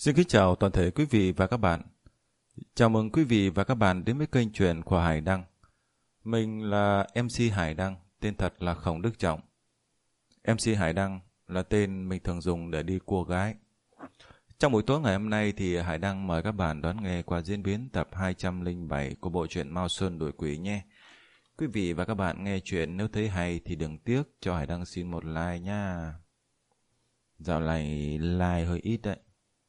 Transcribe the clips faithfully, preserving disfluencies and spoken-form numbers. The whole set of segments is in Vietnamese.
Xin kính chào toàn thể quý vị và các bạn. Chào mừng quý vị và các bạn đến với kênh truyện của Hải Đăng. Mình là em xê Hải Đăng, tên thật là Khổng Đức Trọng. em xê Hải Đăng là tên mình thường dùng để đi cua gái. Trong buổi tối ngày hôm nay thì Hải Đăng mời các bạn đón nghe qua diễn biến tập hai trăm lẻ bảy của bộ truyện Mao Sơn Đuổi Quỷ nhé. Quý vị và các bạn nghe chuyện nếu thấy hay thì đừng tiếc cho Hải Đăng xin một like nha. Dạo này like hơi ít đấy.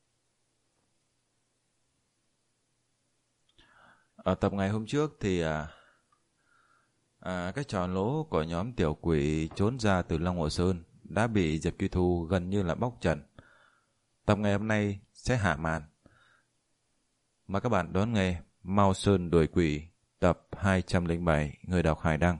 Ở tập ngày hôm trước thì à, à, cái trò lố của nhóm tiểu quỷ trốn ra từ Long Hồ Sơn đã bị Diệp Truy Thu gần như là bóc trần. Tập ngày hôm nay sẽ hạ màn. Mời các bạn đón nghe Mao Sơn Đuổi Quỷ tập hai trăm lẻ bảy, người đọc Hải Đăng.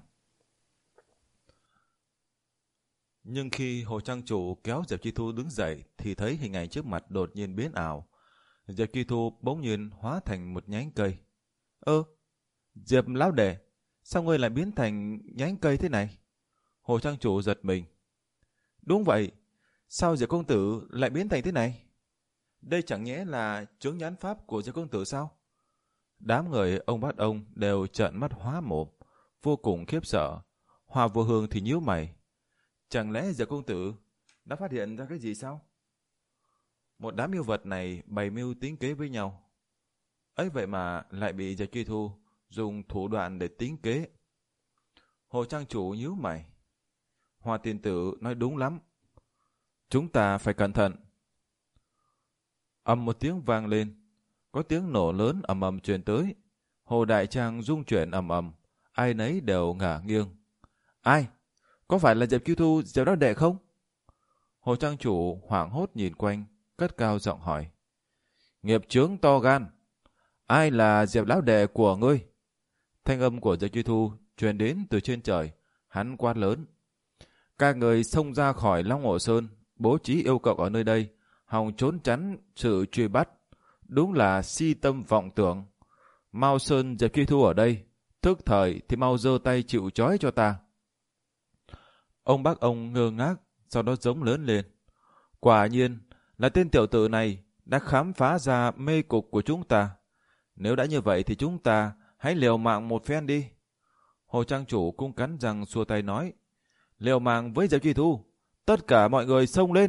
Nhưng khi Hồ Trang Chủ kéo Diệp Truy Thu đứng dậy thì thấy hình ảnh trước mặt đột nhiên biến ảo. Diệp Truy Thu bỗng nhiên hóa thành một nhánh cây. Ơ, Diệp lão đệ, sao ngươi lại biến thành nhánh cây thế này? Hồ Trang Chủ giật mình. Đúng vậy, sao Diệp công tử lại biến thành thế này? Đây chẳng nhẽ là chướng nhãn pháp của Diệp công tử sao? Đám người ông bắt ông đều trợn mắt hóa mồm, vô cùng khiếp sợ. Hoa Vô Hương thì nhíu mày. Chẳng lẽ Diệp công tử đã phát hiện ra cái gì sao? Một đám yêu vật này bày mưu tính kế với nhau. Ấy vậy mà lại bị Diệp Truy Thu dùng thủ đoạn để tính kế. Hồ Trang Chủ nhíu mày. Hoa tiên tử nói đúng lắm. Chúng ta phải cẩn thận. Ầm một tiếng vang lên. Có tiếng nổ lớn ầm ầm truyền tới. Hồ Đại Trang rung chuyển ầm ầm. Ai nấy đều ngả nghiêng. Ai? Có phải là Diệp Truy Thu, Diệp lão đệ không? Hồ Trang Chủ hoảng hốt nhìn quanh, cất cao giọng hỏi. Nghiệp chướng to gan. Ai là Diệp lão đệ của ngươi? Thanh âm của Diệp Truy Thu truyền đến từ trên trời. Hắn quát lớn. Các người xông ra khỏi Long Hồ Sơn, bố trí yêu cầu ở nơi đây, hòng trốn tránh sự truy bắt. Đúng là si tâm vọng tưởng. Mao Sơn Diệp Truy Thu ở đây, thức thời thì mau giơ tay chịu trói cho ta. Ông bác ông ngơ ngác, sau đó giống lớn lên. Quả nhiên là tên tiểu tử này đã khám phá ra mê cục của chúng ta. Nếu đã như vậy thì chúng ta hãy liều mạng một phen đi. Hồ Trang Chủ cung cắn răng xua tay nói. Liều mạng với Diệp Truy Thu, tất cả mọi người xông lên.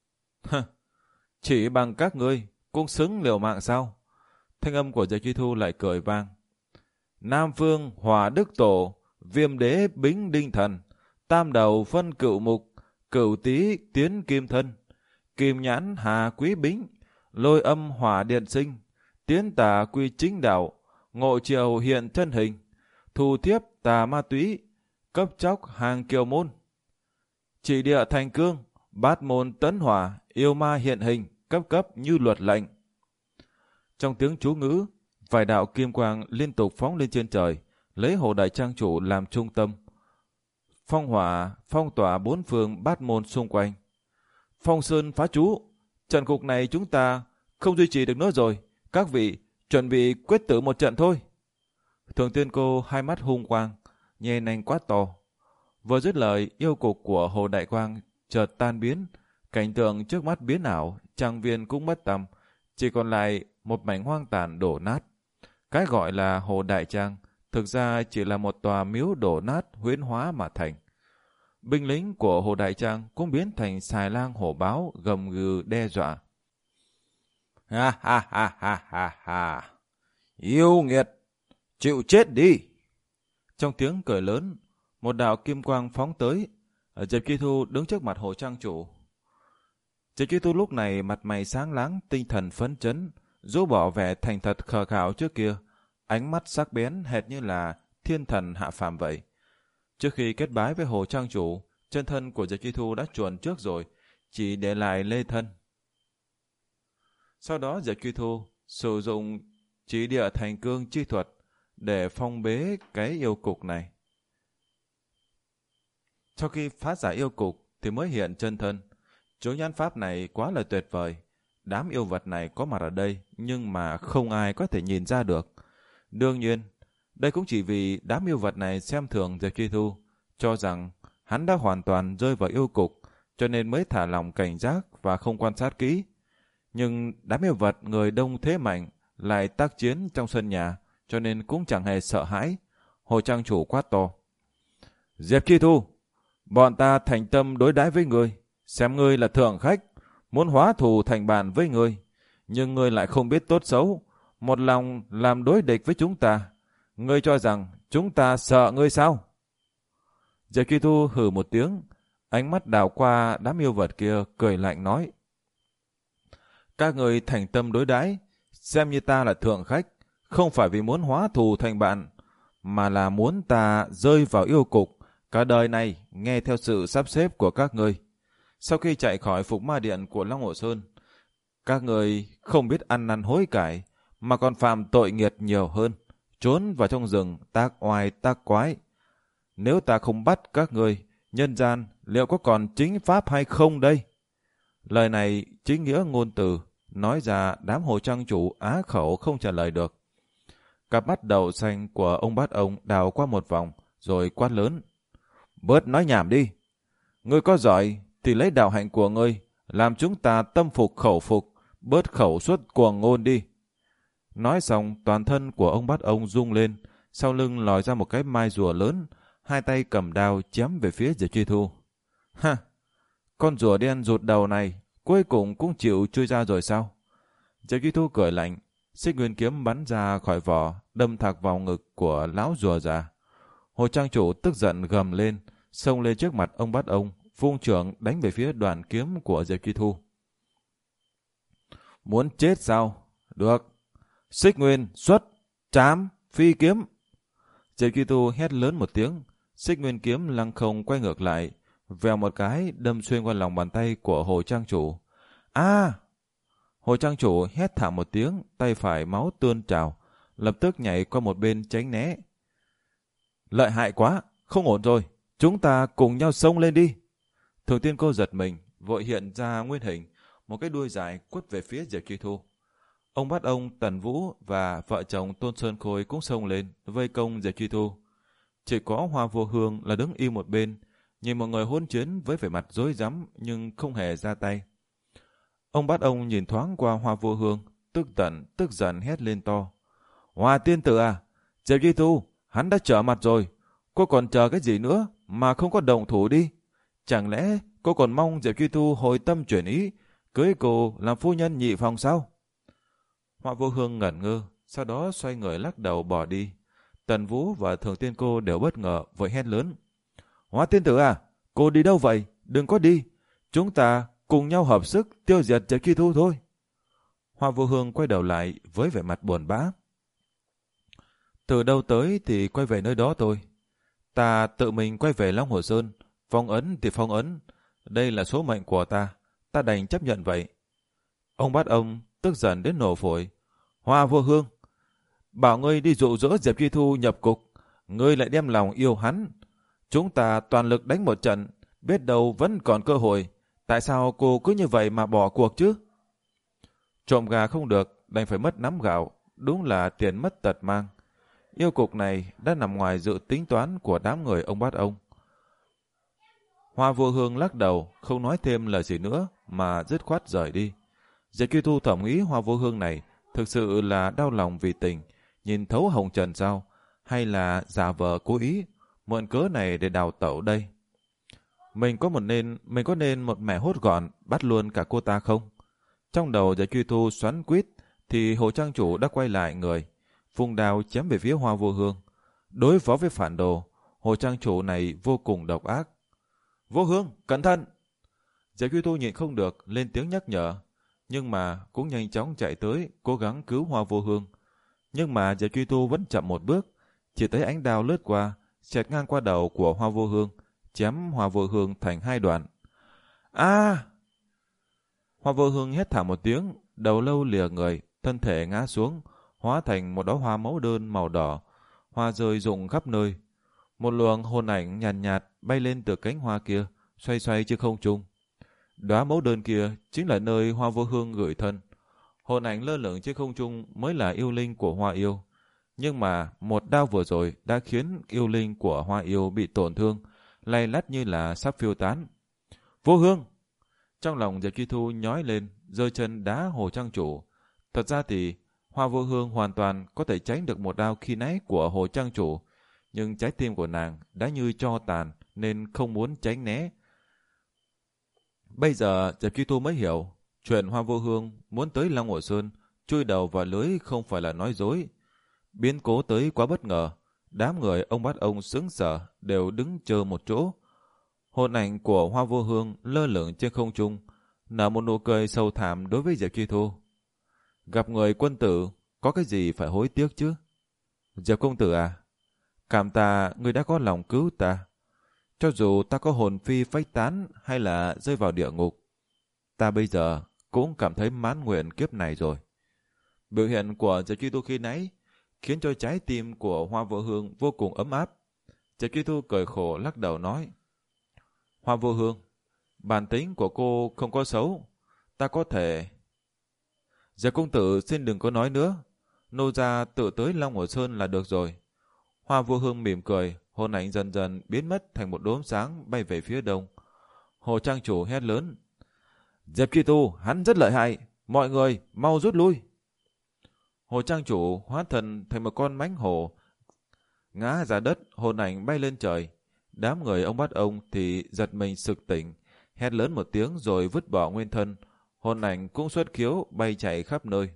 Chỉ bằng các ngươi cũng xứng liều mạng sao? Thanh âm của Diệp Truy Thu lại cười vang. Nam Phương Hỏa Đức Tổ, Viêm Đế Bính Đinh Thần, Tam Đầu Phân Cựu Mục, Cửu Tý Tiến Kim Thân, Kim Nhãn Hà Quý Bính, Lôi Âm Hỏa Điện Sinh, Tiến Tà Quy Chính Đạo, Ngộ Triều Hiện Thân Hình, Thù Thiếp Tà Ma Túy, Cấp Chóc Hàng Kiều Môn, Chỉ Địa Thành Cương, Bát Môn Tấn Hỏa, Yêu Ma Hiện Hình, cấp cấp như luật lệnh. Trong tiếng chú ngữ, vài đạo kim quang liên tục phóng lên trên trời, lấy Hồ Đại Trang Chủ làm trung tâm. Phong hỏa phong tỏa bốn phương bát môn xung quanh. Phong sơn phá chú, trận cục này chúng ta không duy trì được nữa rồi. Các vị chuẩn bị quyết tử một trận thôi. Thường Tiên Cô hai mắt hung quang, nhe nanh quát to. Vừa dứt lời, yêu cục của Hồ Đại Quang chợt tan biến, cảnh tượng trước mắt biến ảo, trang viên cũng mất tăm, chỉ còn lại một mảnh hoang tàn đổ nát. Cái gọi là Hồ Đại Trang thực ra chỉ là một tòa miếu đổ nát huyễn hóa mà thành. Binh lính của Hồ Đại Trang cũng biến thành xài lang hổ báo gầm gừ đe dọa. Ha ha ha ha ha ha. Yêu nghiệt, chịu chết đi. Trong tiếng cười lớn, một đạo kim quang phóng tới. Diệp Truy Thu đứng trước mặt Hồ Trang Chủ. Diệp Truy Thu lúc này mặt mày sáng láng, tinh thần phấn chấn, rũ bỏ vẻ thành thật khờ khạo trước kia, ánh mắt sắc bén hệt như là thiên thần hạ phàm vậy. Trước khi kết bái với Hồ Trang Chủ, chân thân của Diệp Truy Thu đã chuồn trước rồi, chỉ để lại lê thân. Sau đó Diệp Truy Thu sử dụng Chỉ Địa Thành Cương chi thuật để phong bế cái yêu cục này. Sau khi phá giải yêu cục thì mới hiện chân thân. Chướng nhãn pháp này quá là tuyệt vời. Đám yêu vật này có mặt ở đây nhưng mà không ai có thể nhìn ra được. Đương nhiên, đây cũng chỉ vì đám yêu vật này xem thường Diệp Truy Thu, cho rằng hắn đã hoàn toàn rơi vào yêu cục, cho nên mới thả lòng cảnh giác và không quan sát kỹ. Nhưng đám yêu vật người đông thế mạnh lại tác chiến trong sân nhà, cho nên cũng chẳng hề sợ hãi. Hồ trang chủ quát to: Diệp Chi Thu, bọn ta thành tâm đối đãi với ngươi, xem ngươi là thượng khách, muốn hóa thù thành bạn với ngươi, nhưng ngươi lại không biết tốt xấu, một lòng làm đối địch với chúng ta. Ngươi cho rằng chúng ta sợ ngươi sao? Diệp Chi Thu hừ một tiếng, ánh mắt đảo qua đám yêu vật kia, cười lạnh nói: Các ngươi thành tâm đối đãi, xem như ta là thượng khách, không phải vì muốn hóa thù thành bạn, mà là muốn ta rơi vào yêu cục, cả đời này nghe theo sự sắp xếp của các ngươi. Sau khi chạy khỏi Phục Ma Điện của Long Hồ Sơn, các ngươi không biết ăn năn hối cải, mà còn phạm tội nghiệt nhiều hơn, trốn vào trong rừng tác oai tác quái. Nếu ta không bắt các ngươi, nhân gian liệu có còn chính pháp hay không đây? Lời này chính nghĩa ngôn từ, nói ra đám hồ trang chủ á khẩu không trả lời được. Cặp mắt đầu xanh của ông Bát Ông đào qua một vòng, rồi quát lớn: Bớt nói nhảm đi! Ngươi có giỏi thì lấy đạo hạnh của ngươi, làm chúng ta tâm phục khẩu phục, bớt khẩu suất cuồng ngôn đi. Nói xong, toàn thân của ông Bát Ông rung lên, sau lưng lòi ra một cái mai rùa lớn, hai tay cầm đao chém về phía Diệp Chi Thu. Ha! Con rùa đen rụt đầu này cuối cùng cũng chịu chui ra rồi sao? Diệp Chi Thu cười lạnh, xích nguyên kiếm bắn ra khỏi vỏ, đâm thẳng vào ngực của lão rùa già. Hồ trang chủ tức giận gầm lên, xông lên trước mặt ông Bát Ông, vung chưởng đánh về phía đoàn kiếm của Diệp Chi Thu. Muốn chết sao? Được. Xích nguyên xuất, chám, phi kiếm. Diệp Chi Thu hét lớn một tiếng, xích nguyên kiếm lăng không quay ngược lại, vèo một cái đâm xuyên qua lòng bàn tay của Hồ trang chủ. A! Hồ trang chủ hét thảm một tiếng, tay phải máu tuôn trào, lập tức nhảy qua một bên tránh né. Lợi hại quá, không ổn rồi, chúng ta cùng nhau xông lên đi. Thường Tiên Cô giật mình, vội hiện ra nguyên hình, một cái đuôi dài quất về phía Diệp Chi Thu. Ông Bát Ông, Tần Vũ và vợ chồng Tôn Sơn Khôi cũng xông lên, vây công Diệp Chi Thu. Chỉ có Hoa Vô Hương là đứng im một bên, nhìn mọi người hỗn chiến với vẻ mặt rối rắm nhưng không hề ra tay. Ông Bát Ông nhìn thoáng qua Hoa Vô Hương, tức giận, tức giận hét lên to: Hoa tiên tử à, Diệp Chi Thu, hắn đã trở mặt rồi, cô còn chờ cái gì nữa mà không có động thủ đi? Chẳng lẽ cô còn mong Diệp Chi Thu hồi tâm chuyển ý, cưới cô làm phu nhân nhị phòng sao? Hoa Vô Hương ngẩn ngơ, sau đó xoay người lắc đầu bỏ đi. Tần Vũ và Thường Tiên Cô đều bất ngờ, vội hét lớn: Hoa tiên tử à, cô đi đâu vậy? Đừng có đi, chúng ta cùng nhau hợp sức tiêu diệt Diệp Chi Thu thôi. Hoa Vô Hương quay đầu lại với vẻ mặt buồn bã. Từ đâu tới thì quay về nơi đó thôi. Ta tự mình quay về Long Hồ Sơn, phong ấn thì phong ấn, đây là số mệnh của ta, ta đành chấp nhận vậy. Ông Bát Ông tức giận đến nổ phổi. Hoa Vô Hương, bảo ngươi đi dụ dỗ Diệp Chi Thu nhập cục, ngươi lại đem lòng yêu hắn. Chúng ta toàn lực đánh một trận, biết đâu vẫn còn cơ hội. Tại sao cô cứ như vậy mà bỏ cuộc chứ? Trộm gà không được, đành phải mất nắm gạo, đúng là tiền mất tật mang. Yêu cục này đã nằm ngoài dự tính toán của đám người ông Bát Ông. Hoa Vô Hương lắc đầu, không nói thêm lời gì nữa, mà dứt khoát rời đi. Diệp Chi Thu thẩm nghĩ Hoa Vô Hương này thực sự là đau lòng vì tình, nhìn thấu hồng trần sao, hay là giả vờ cố ý, mượn cớ này để đào tẩu đây. Mình có một nên, mình có nên một mẻ hốt gọn, bắt luôn cả cô ta không? Trong đầu Diệp Chi Thu xoắn quýt, thì Hồ trang chủ đã quay lại người, vung đao chém về phía Hoa Vô Hương. Đối phó với phản đồ, Hồ trang chủ này vô cùng độc ác. Vô Hương, cẩn thận! Diệp Chi Thu nhịn không được, lên tiếng nhắc nhở, nhưng mà cũng nhanh chóng chạy tới, cố gắng cứu Hoa Vô Hương. Nhưng mà Diệp Chi Thu vẫn chậm một bước, chỉ thấy ánh đao lướt qua, xẹt ngang qua đầu của Hoa Vô Hương, chém Hoa Vô Hương thành hai đoạn. A! Hoa Vô Hương hét thảm một tiếng, đầu lâu lìa người, thân thể ngã xuống, hóa thành một đóa hoa mẫu đơn màu đỏ, hoa rơi rụng khắp nơi. Một luồng hồn ảnh nhàn nhạt, nhạt bay lên từ cánh hoa kia, xoay xoay trên không trung. Đóa mẫu đơn kia chính là nơi Hoa Vô Hương gửi thân. Hồn ảnh lơ lửng trên không trung mới là yêu linh của Hoa Yêu. Nhưng mà một đao vừa rồi đã khiến yêu linh của Hoa Yêu bị tổn thương, lay lắt như là sắp phiêu tán. Vô Hương! Trong lòng Diệp Chi Thu nhói lên, giơ chân đá Hồ Trang Chủ. Thật ra thì Hoa Vô Hương hoàn toàn có thể tránh được một đao khi nãy của Hồ Trang Chủ, nhưng trái tim của nàng đã như tro tàn nên không muốn tránh né. Bây giờ Diệp Chi Thu mới hiểu, chuyện Hoa Vô Hương muốn tới Long Hồ Sơn chui đầu vào lưới không phải là nói dối. Biến cố tới quá bất ngờ, đám người ông bắt ông sững sờ đều đứng chờ một chỗ. Hồn ảnh của Hoa Vô Hương lơ lửng trên không trung, nở một nụ cười sâu thẳm đối với Diệp Chi Thu. Gặp người quân tử, có cái gì phải hối tiếc chứ? Diệp công tử à, cảm tạ người đã có lòng cứu ta. Cho dù ta có hồn phi phách tán hay là rơi vào địa ngục, ta bây giờ cũng cảm thấy mãn nguyện kiếp này rồi. Biểu hiện của Diệp Chi Thu khi nãy khiến cho trái tim của Hoa Vô Hương vô cùng ấm áp. Diệp Chi Thu cười khổ lắc đầu nói: Hoa Vô Hương, bản tính của cô không có xấu, ta có thể... Diệp công tử xin đừng có nói nữa, nô gia tự tới Long Hồ Sơn là được rồi. Hoa Vô Hương mỉm cười, hồn ảnh dần dần biến mất thành một đốm sáng bay về phía đông. Hồ Trang Chủ hét lớn: Diệp Chi Thu, hắn rất lợi hại, mọi người mau rút lui. Hồ Trang Chủ hóa thân thành một con mãnh hổ, ngã ra đất, hồn ảnh bay lên trời. Đám người ông bắt ông thì giật mình sực tỉnh, hét lớn một tiếng rồi vứt bỏ nguyên thân. Hồn ảnh cũng xuất khiếu bay chạy khắp nơi.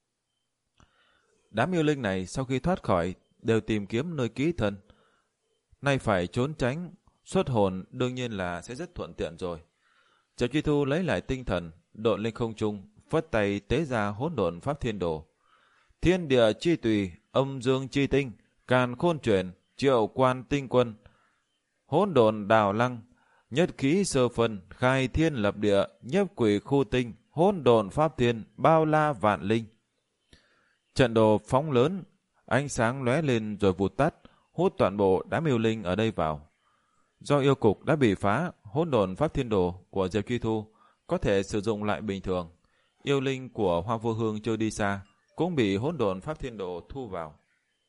Đám yêu linh này sau khi thoát khỏi đều tìm kiếm nơi ký thân. Nay phải trốn tránh, xuất hồn đương nhiên là sẽ rất thuận tiện rồi. Diệp Chi Thu lấy lại tinh thần, độn lên không trung, phất tay tế ra hỗn độn pháp thiên đồ. Thiên địa chi tùy, âm dương chi tinh, càn khôn chuyển, triệu quan tinh quân, hỗn độn đào lăng, nhất khí sơ phân, khai thiên lập địa, nhấp quỷ khu tinh, hỗn độn pháp thiên, bao la vạn linh. Trận đồ phóng lớn, ánh sáng lóe lên rồi vụt tắt, hút toàn bộ đám yêu linh ở đây vào. Do yêu cục đã bị phá, hỗn độn pháp thiên đồ của Diệp Chi Thu có thể sử dụng lại bình thường. Yêu linh của Hoa Vô Hương chưa đi xa cũng bị hỗn độn pháp thiên đồ thu vào.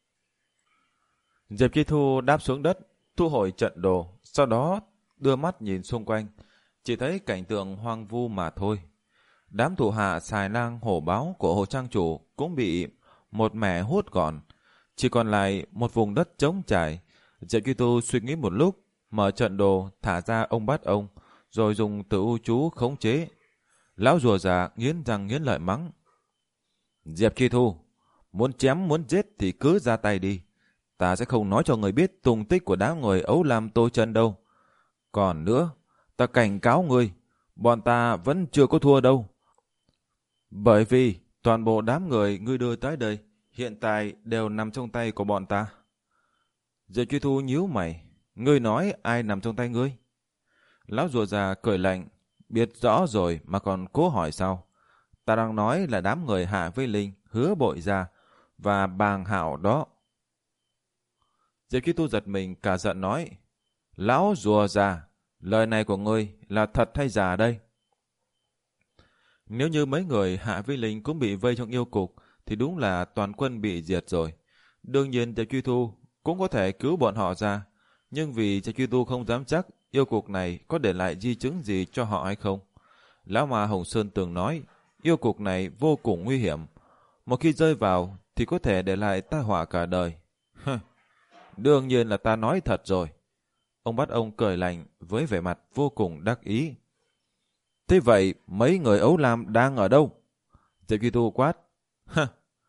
Diệp Chi Thu đáp xuống đất, thu hồi trận đồ, sau đó đưa mắt nhìn xung quanh, chỉ thấy cảnh tượng hoang vu mà thôi. Đám thủ hạ xài lang hổ báo của Hồ Trang Chủ cũng bị một mẻ hút gọn, chỉ còn lại một vùng đất trống trải. Diệp Chi Thu suy nghĩ một lúc, mở trận đồ thả ra ông bắt ông, rồi dùng tử u chú khống chế. Lão rùa già nghiến răng nghiến lợi mắng: Diệp Chi Thu, muốn chém muốn giết thì cứ ra tay đi, ta sẽ không nói cho người biết tung tích của đám người Ấu Lam Tô Chân đâu. Còn nữa, ta cảnh cáo ngươi, bọn ta vẫn chưa có thua đâu. Bởi vì toàn bộ đám người ngươi đưa tới đây hiện tại đều nằm trong tay của bọn ta. Diệp Chi Thu nhíu mày: Ngươi nói ai nằm trong tay ngươi? Lão rùa già cười lạnh: Biết rõ rồi mà còn cố hỏi sao? Ta đang nói là đám người Hạ Vây Linh, Hứa Bội Gia và Bàng Hạo đó. Diệp Chi Thu giật mình cả giận nói: Lão rùa già, lời này của ngươi là thật hay giả đây? Nếu như mấy người Hạ Vây Linh cũng bị vây trong yêu cục thì đúng là toàn quân bị diệt rồi. Đương nhiên Diệp Chi Thu cũng có thể cứu bọn họ ra, nhưng vì Diệp Chi Thu không dám chắc yêu cục này có để lại di chứng gì cho họ hay không. Lão Ma Hồng Sơn từng nói yêu cục này vô cùng nguy hiểm, một khi rơi vào thì có thể để lại tai họa cả đời. Đương nhiên là ta nói thật rồi. Ông bắt ông cười lạnh với vẻ mặt vô cùng đắc ý. Thế vậy mấy người Ấu Lam đang ở đâu? Diệp Chi Thu quát. Ha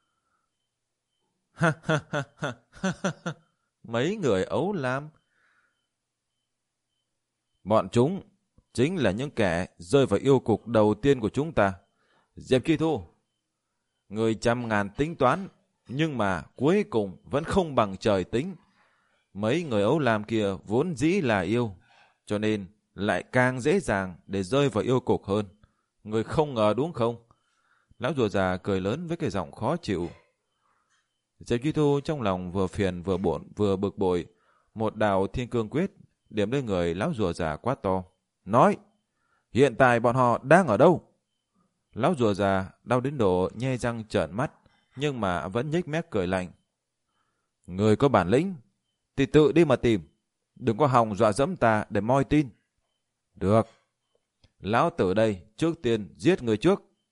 ha ha ha ha ha. Mấy người Ấu Lam? Bọn chúng chính là những kẻ rơi vào yêu cục đầu tiên của chúng ta. Diệp Chi Thu, người trăm ngàn tính toán, nhưng mà cuối cùng vẫn không bằng trời tính. Mấy người Ấu Lam kia vốn dĩ là yêu, cho nên lại càng dễ dàng để rơi vào yêu cục hơn. Người không ngờ đúng không? Lão rùa già cười lớn với cái giọng khó chịu. Diệp Chi Thu trong lòng vừa phiền vừa bộn vừa bực bội, một đạo thiên cương quyết điểm lên người lão rùa già quát to. Nói, hiện tại bọn họ đang ở đâu? Lão rùa già đau đến độ nhe răng trợn mắt, nhưng mà vẫn nhếch mép cười lạnh. Người có bản lĩnh thì tự đi mà tìm, đừng có hòng dọa dẫm ta để moi tin. Được, lão tử đây trước tiên giết người trước.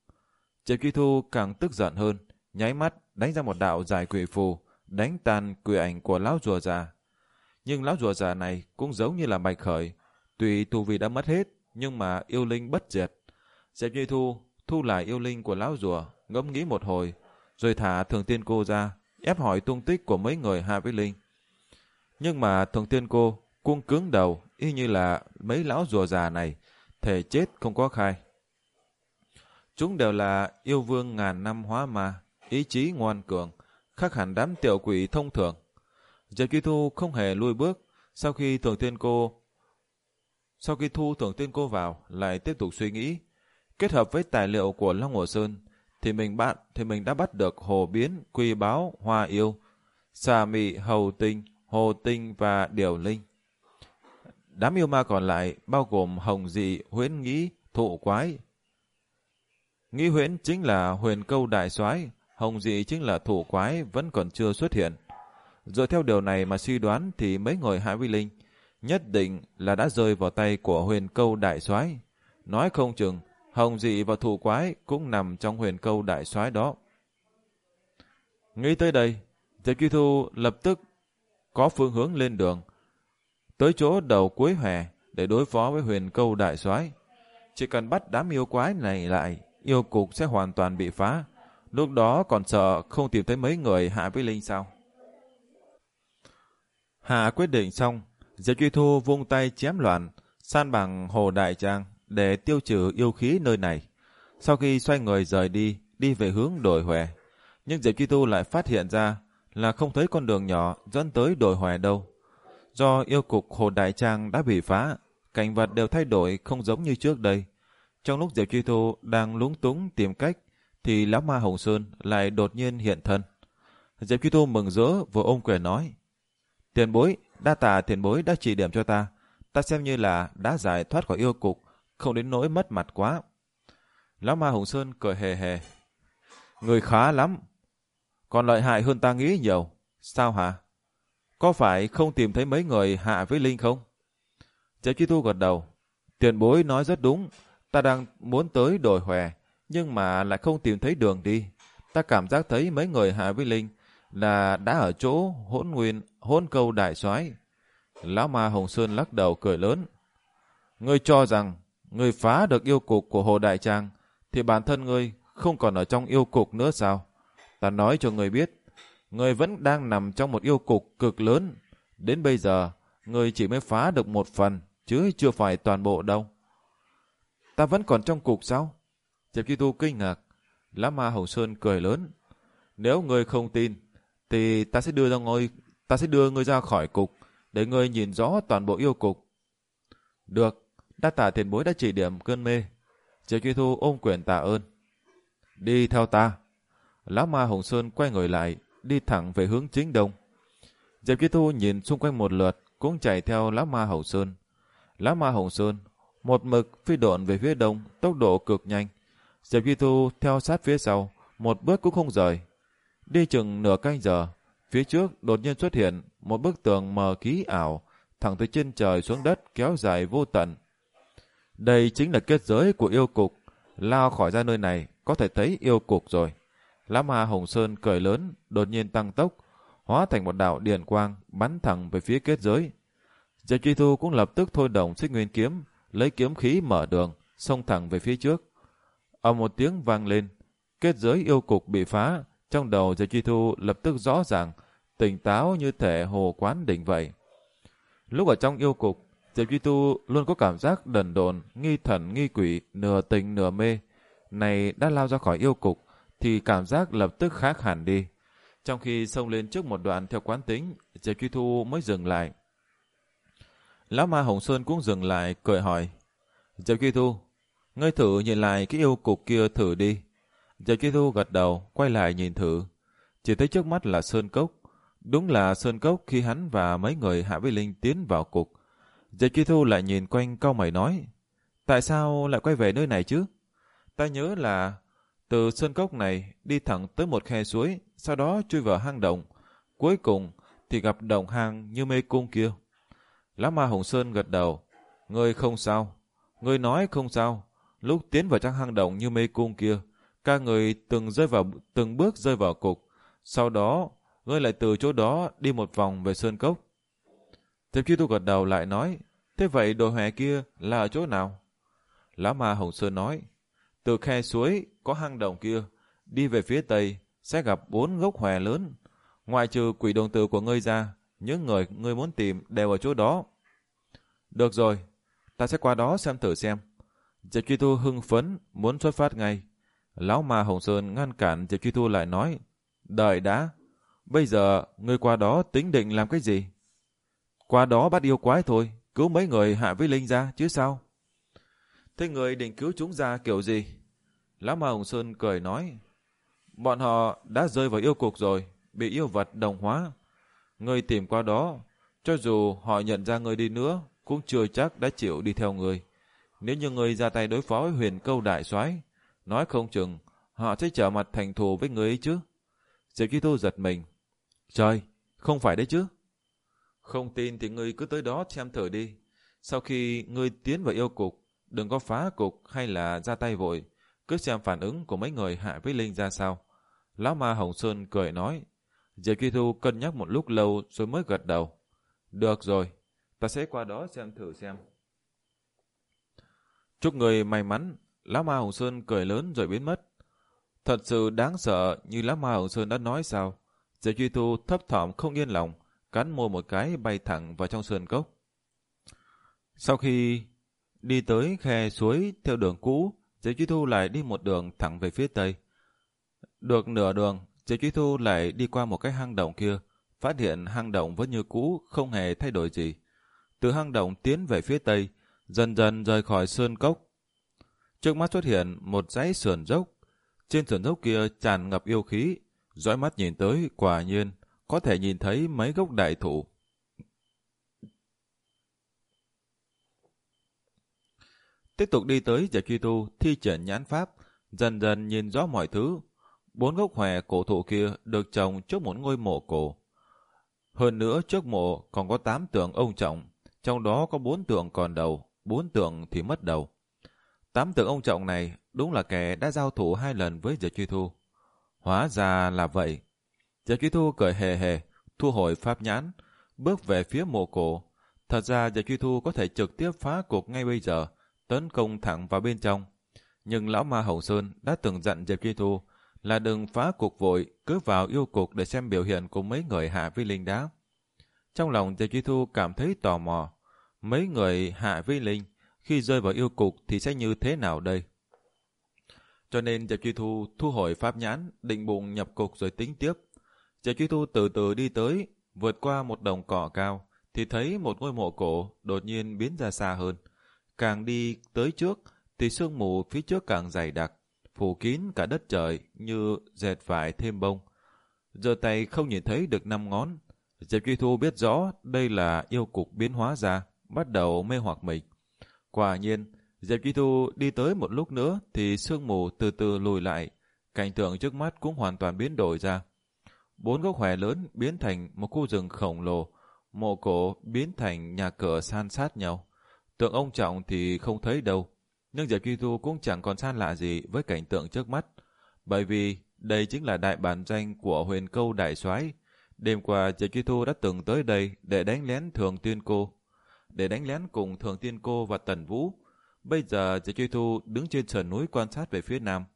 Diệp Truy Thu càng tức giận hơn, nháy mắt đánh ra một đạo giải quỷ phù, đánh tan quỷ ảnh của lão rùa già. Nhưng lão rùa già này cũng giống như là Bạch Khởi, tuy tu vi đã mất hết, nhưng mà yêu linh bất diệt. Diệp Truy Thu thu lại yêu linh của lão rùa, ngẫm nghĩ một hồi, rồi thả Thường Tiên Cô ra, ép hỏi tung tích của mấy người Hạ Vĩ Linh. Nhưng mà Thường Tiên Cô cung cứng đầu, y như là mấy lão rùa già này, thể chết không có khai. Chúng đều là yêu vương ngàn năm hóa ma, ý chí ngoan cường, khác hẳn đám tiểu quỷ thông thường. Diệp Truy Thu không hề lùi bước, sau khi Thường Tiên Cô sau khi thu Thường Tiên Cô vào, lại tiếp tục suy nghĩ. Kết hợp với tài liệu của Long Hồ Sơn, thì mình bạn thì mình đã bắt được Hồ Biến, Quy Báo, Hoa Yêu, Xà Mị, Hầu Tinh, Hồ Tinh và Điều Linh. Đám yêu ma còn lại bao gồm Hồng Dị, Huyễn Nghĩ, Thụ Quái. Nghĩ Huyễn chính là Huyền Câu Đại Soái, Hồng Dị chính là Thụ Quái vẫn còn chưa xuất hiện. Dựa theo điều này mà suy đoán thì mấy người Hạ Vĩ Linh nhất định là đã rơi vào tay của Huyền Câu Đại Soái. Nói không chừng Hồng Dị và Thụ Quái cũng nằm trong Huyền Câu Đại Soái đó. Nghĩ tới đây, Diệp Truy Thu lập tức có phương hướng lên đường, tới chỗ đầu cuối hè để đối phó với Huyền Câu Đại Soái. Chỉ cần bắt đám yêu quái này lại, yêu cục sẽ hoàn toàn bị phá. Lúc đó còn sợ không tìm thấy mấy người Hạ Vĩ Linh sao? Hạ quyết định xong, Diệp Truy Thu vung tay chém loạn, san bằng Hồ Đại Trang để tiêu trừ yêu khí nơi này. Sau khi xoay người rời đi, đi về hướng đồi Hòe, nhưng Diệp Truy Thu lại phát hiện ra là không thấy con đường nhỏ dẫn tới đồi Hòe đâu. Do yêu cục Hồ Đại Trang đã bị phá, cảnh vật đều thay đổi không giống như trước đây. Trong lúc Diệp Truy Thu đang lúng túng tìm cách, thì lão ma Hồng Sơn lại đột nhiên hiện thân. Diệp Truy Thu mừng rỡ vừa ôm quyền nói: Tiền bối, đa tạ tiền bối đã chỉ điểm cho ta, ta xem như là đã giải thoát khỏi yêu cục, không đến nỗi mất mặt quá. Lão ma Hồng Sơn cười hề hề: Người khá lắm, còn lợi hại hơn ta nghĩ nhiều. Sao hả? Có phải không tìm thấy mấy người Hạ Vĩ Linh không? Diệp Truy Thu gật đầu: Tiền bối nói rất đúng, ta đang muốn tới đồi Hòe, nhưng mà lại không tìm thấy đường đi. Ta cảm giác thấy mấy người Hạ Vĩ Linh là đã ở chỗ Hỗn Nguyên, Hỗn Câu Đại Soái. Lão ma Hồng Sơn lắc đầu cười lớn: Ngươi cho rằng ngươi phá được yêu cục của Hồ Đại Trang thì bản thân ngươi không còn ở trong yêu cục nữa sao? Ta nói cho ngươi biết, ngươi vẫn đang nằm trong một yêu cục cực lớn. Đến bây giờ, ngươi chỉ mới phá được một phần, chứ chưa phải toàn bộ đâu. Ta vẫn còn trong cục sao? Diệp Truy Thu kinh ngạc. Lão ma Hồng Sơn cười lớn: Nếu ngươi không tin, thì ta sẽ đưa ra ngôi, ta sẽ đưa ngươi ra khỏi cục, để ngươi nhìn rõ toàn bộ yêu cục. Được, đa tạ tiền bối đã chỉ điểm cơn mê. Diệp Truy Thu ôm quyền tạ ơn. Đi theo ta. Lão ma Hồng Sơn quay người lại, đi thẳng về hướng chính đông. Diệp Truy Thu nhìn xung quanh một lượt, cũng chạy theo lão ma Hồng Sơn. Lão ma Hồng Sơn một mực phi độn về phía đông, tốc độ cực nhanh. Diệp Truy Thu theo sát phía sau, một bước cũng không rời. Đi chừng nửa canh giờ, phía trước đột nhiên xuất hiện một bức tường mờ ký ảo, thẳng từ trên trời xuống đất kéo dài vô tận. Đây chính là kết giới của yêu cục. Lao khỏi ra nơi này, có thể thấy yêu cục rồi. Lão ma Hồng Sơn cười lớn, đột nhiên tăng tốc, hóa thành một đạo điện quang, bắn thẳng về phía kết giới. Diệp Truy Thu cũng lập tức thôi động Xích Nguyên Kiếm, lấy kiếm khí mở đường, xông thẳng về phía trước. Ở một tiếng vang lên, kết giới yêu cục bị phá. Trong đầu Diệp Truy Thu lập tức rõ ràng, tỉnh táo như thể hồ quán đỉnh vậy. Lúc ở trong yêu cục, Diệp Truy Thu luôn có cảm giác đần độn, nghi thần nghi quỷ, nửa tình nửa mê. Này đã lao ra khỏi yêu cục, thì cảm giác lập tức khác hẳn đi. Trong khi xông lên trước một đoạn theo quán tính, Diệp Truy Thu mới dừng lại. Lão ma Hồng Sơn cũng dừng lại, cười hỏi: Diệp Truy Thu, ngươi thử nhìn lại cái yêu cục kia thử đi. Diệp Truy Thu gật đầu, quay lại nhìn thử. Chỉ thấy trước mắt là sơn cốc. Đúng là sơn cốc khi hắn và mấy người Hạ Vĩ Linh tiến vào cục. Diệp Truy Thu lại nhìn quanh cau mày nói: Tại sao lại quay về nơi này chứ? Ta nhớ là từ sơn cốc này đi thẳng tới một khe suối, sau đó chui vào hang động, cuối cùng thì gặp động hang như mê cung kia. Lão ma Hồng Sơn gật đầu: Ngươi không sao. Ngươi nói không sao. Lúc tiến vào trong hang động như mê cung kia, Các người từng rơi vào từng bước rơi vào cục, sau đó ngươi lại từ chỗ đó đi một vòng về sơn cốc. Diệp Chi Thu gật đầu lại nói, thế vậy đồi hòe kia là ở chỗ nào? Lão ma Hồng Sơn nói, từ khe suối có hang động kia, đi về phía tây sẽ gặp bốn gốc hòe lớn. Ngoại trừ quỷ đồng tử của ngươi ra, những người ngươi muốn tìm đều ở chỗ đó. Được rồi, ta sẽ qua đó xem thử xem. Diệp Chi Thu hưng phấn muốn xuất phát ngay. Lão ma Hồng Sơn ngăn cản Diệp Chi Thu lại nói, đợi đã, bây giờ ngươi qua đó tính định làm cái gì? Qua đó bắt yêu quái thôi, cứu mấy người Hạ Vĩ Linh ra chứ sao? Thế người định cứu chúng ra kiểu gì? Lão ma Hồng Sơn cười nói, bọn họ đã rơi vào yêu cục rồi, bị yêu vật đồng hóa. Ngươi tìm qua đó, cho dù họ nhận ra ngươi đi nữa, cũng chưa chắc đã chịu đi theo ngươi. Nếu như ngươi ra tay đối phó với Huyền Câu đại soái, nói không chừng họ sẽ trở mặt thành thù với ngươi ấy chứ. Diệp Chi Thu giật mình. Trời, không phải đấy chứ. Không tin thì ngươi cứ tới đó xem thử đi. Sau khi ngươi tiến vào yêu cục, đừng có phá cục hay là ra tay vội, cứ xem phản ứng của mấy người Hạ Vĩ Linh ra sao. Lão ma Hồng Sơn cười nói. Diệp Chi Thu cân nhắc một lúc lâu rồi mới gật đầu. Được rồi, ta sẽ qua đó xem thử xem. Chúc người may mắn. Lão ma Hồng Sơn cười lớn rồi biến mất. Thật sự đáng sợ như Lão ma Hồng Sơn đã nói sao? Diệp Chi Thu thấp thỏm không yên lòng, cắn môi một cái bay thẳng vào trong sơn cốc. Sau khi đi tới khe suối theo đường cũ, Diệp Chi Thu lại đi một đường thẳng về phía tây. Được nửa đường, Diệp Chi Thu lại đi qua một cái hang động kia, phát hiện hang động vẫn như cũ, không hề thay đổi gì. Từ hang động tiến về phía tây, dần dần rời khỏi sơn cốc. Trước mắt xuất hiện một dãy sườn dốc. Trên sườn dốc kia tràn ngập yêu khí, dõi mắt nhìn tới quả nhiên có thể nhìn thấy mấy gốc đại thụ. Tiếp tục đi tới, Diệp Chi Thu thi triển nhãn pháp, dần dần nhìn rõ mọi thứ. Bốn gốc hòe cổ thụ kia được trồng trước một ngôi mộ cổ. Hơn nữa trước mộ còn có tám tượng ông trọng, trong đó có bốn tượng còn đầu, bốn tượng thì mất đầu. Tám tượng ông trọng này đúng là kẻ đã giao thủ hai lần với Diệp Chi Thu. Hóa ra là vậy. Diệp Chi Thu cười hề hề, thu hồi pháp nhãn, bước về phía mộ cổ. Thật ra Diệp Chi Thu có thể trực tiếp phá cục ngay bây giờ, tấn công thẳng vào bên trong. Nhưng lão ma Hồng Sơn đã từng dặn Diệp Chi Thu là đừng phá cục vội, cứ vào yêu cục để xem biểu hiện của mấy người Hạ Vĩ Linh đã. Trong lòng Diệp Chi Thu cảm thấy tò mò, mấy người Hạ Vĩ Linh khi rơi vào yêu cục thì sẽ như thế nào đây? Cho nên Diệp Chi Thu thu hồi pháp nhãn, định bụng nhập cục rồi tính tiếp. Diệp Chi Thu từ từ đi tới, vượt qua một đồng cỏ cao, thì thấy một ngôi mộ cổ đột nhiên biến ra xa hơn. Càng đi tới trước, thì sương mù phía trước càng dày đặc, phủ kín cả đất trời như dệt vải thêm bông. Giờ tay không nhìn thấy được năm ngón. Diệp Chi Thu biết rõ đây là yêu cục biến hóa ra, bắt đầu mê hoặc mình. Quả nhiên, Diệp Chi Thu đi tới một lúc nữa thì sương mù từ từ lùi lại, cảnh tượng trước mắt cũng hoàn toàn biến đổi ra. Bốn gốc hòe lớn biến thành một khu rừng khổng lồ, mộ cổ biến thành nhà cửa san sát nhau. Tượng ông trọng thì không thấy đâu, nhưng Diệp Chi Thu cũng chẳng còn xa lạ gì với cảnh tượng trước mắt, bởi vì đây chính là đại bản doanh của Huyền Câu đại soái. Đêm qua Diệp Chi Thu đã từng tới đây để đánh lén Thường Tiên Cô, để đánh lén cùng Thường Tiên Cô và Tần Vũ. Bây giờ Diệp Chi Thu đứng trên sườn núi quan sát về phía nam.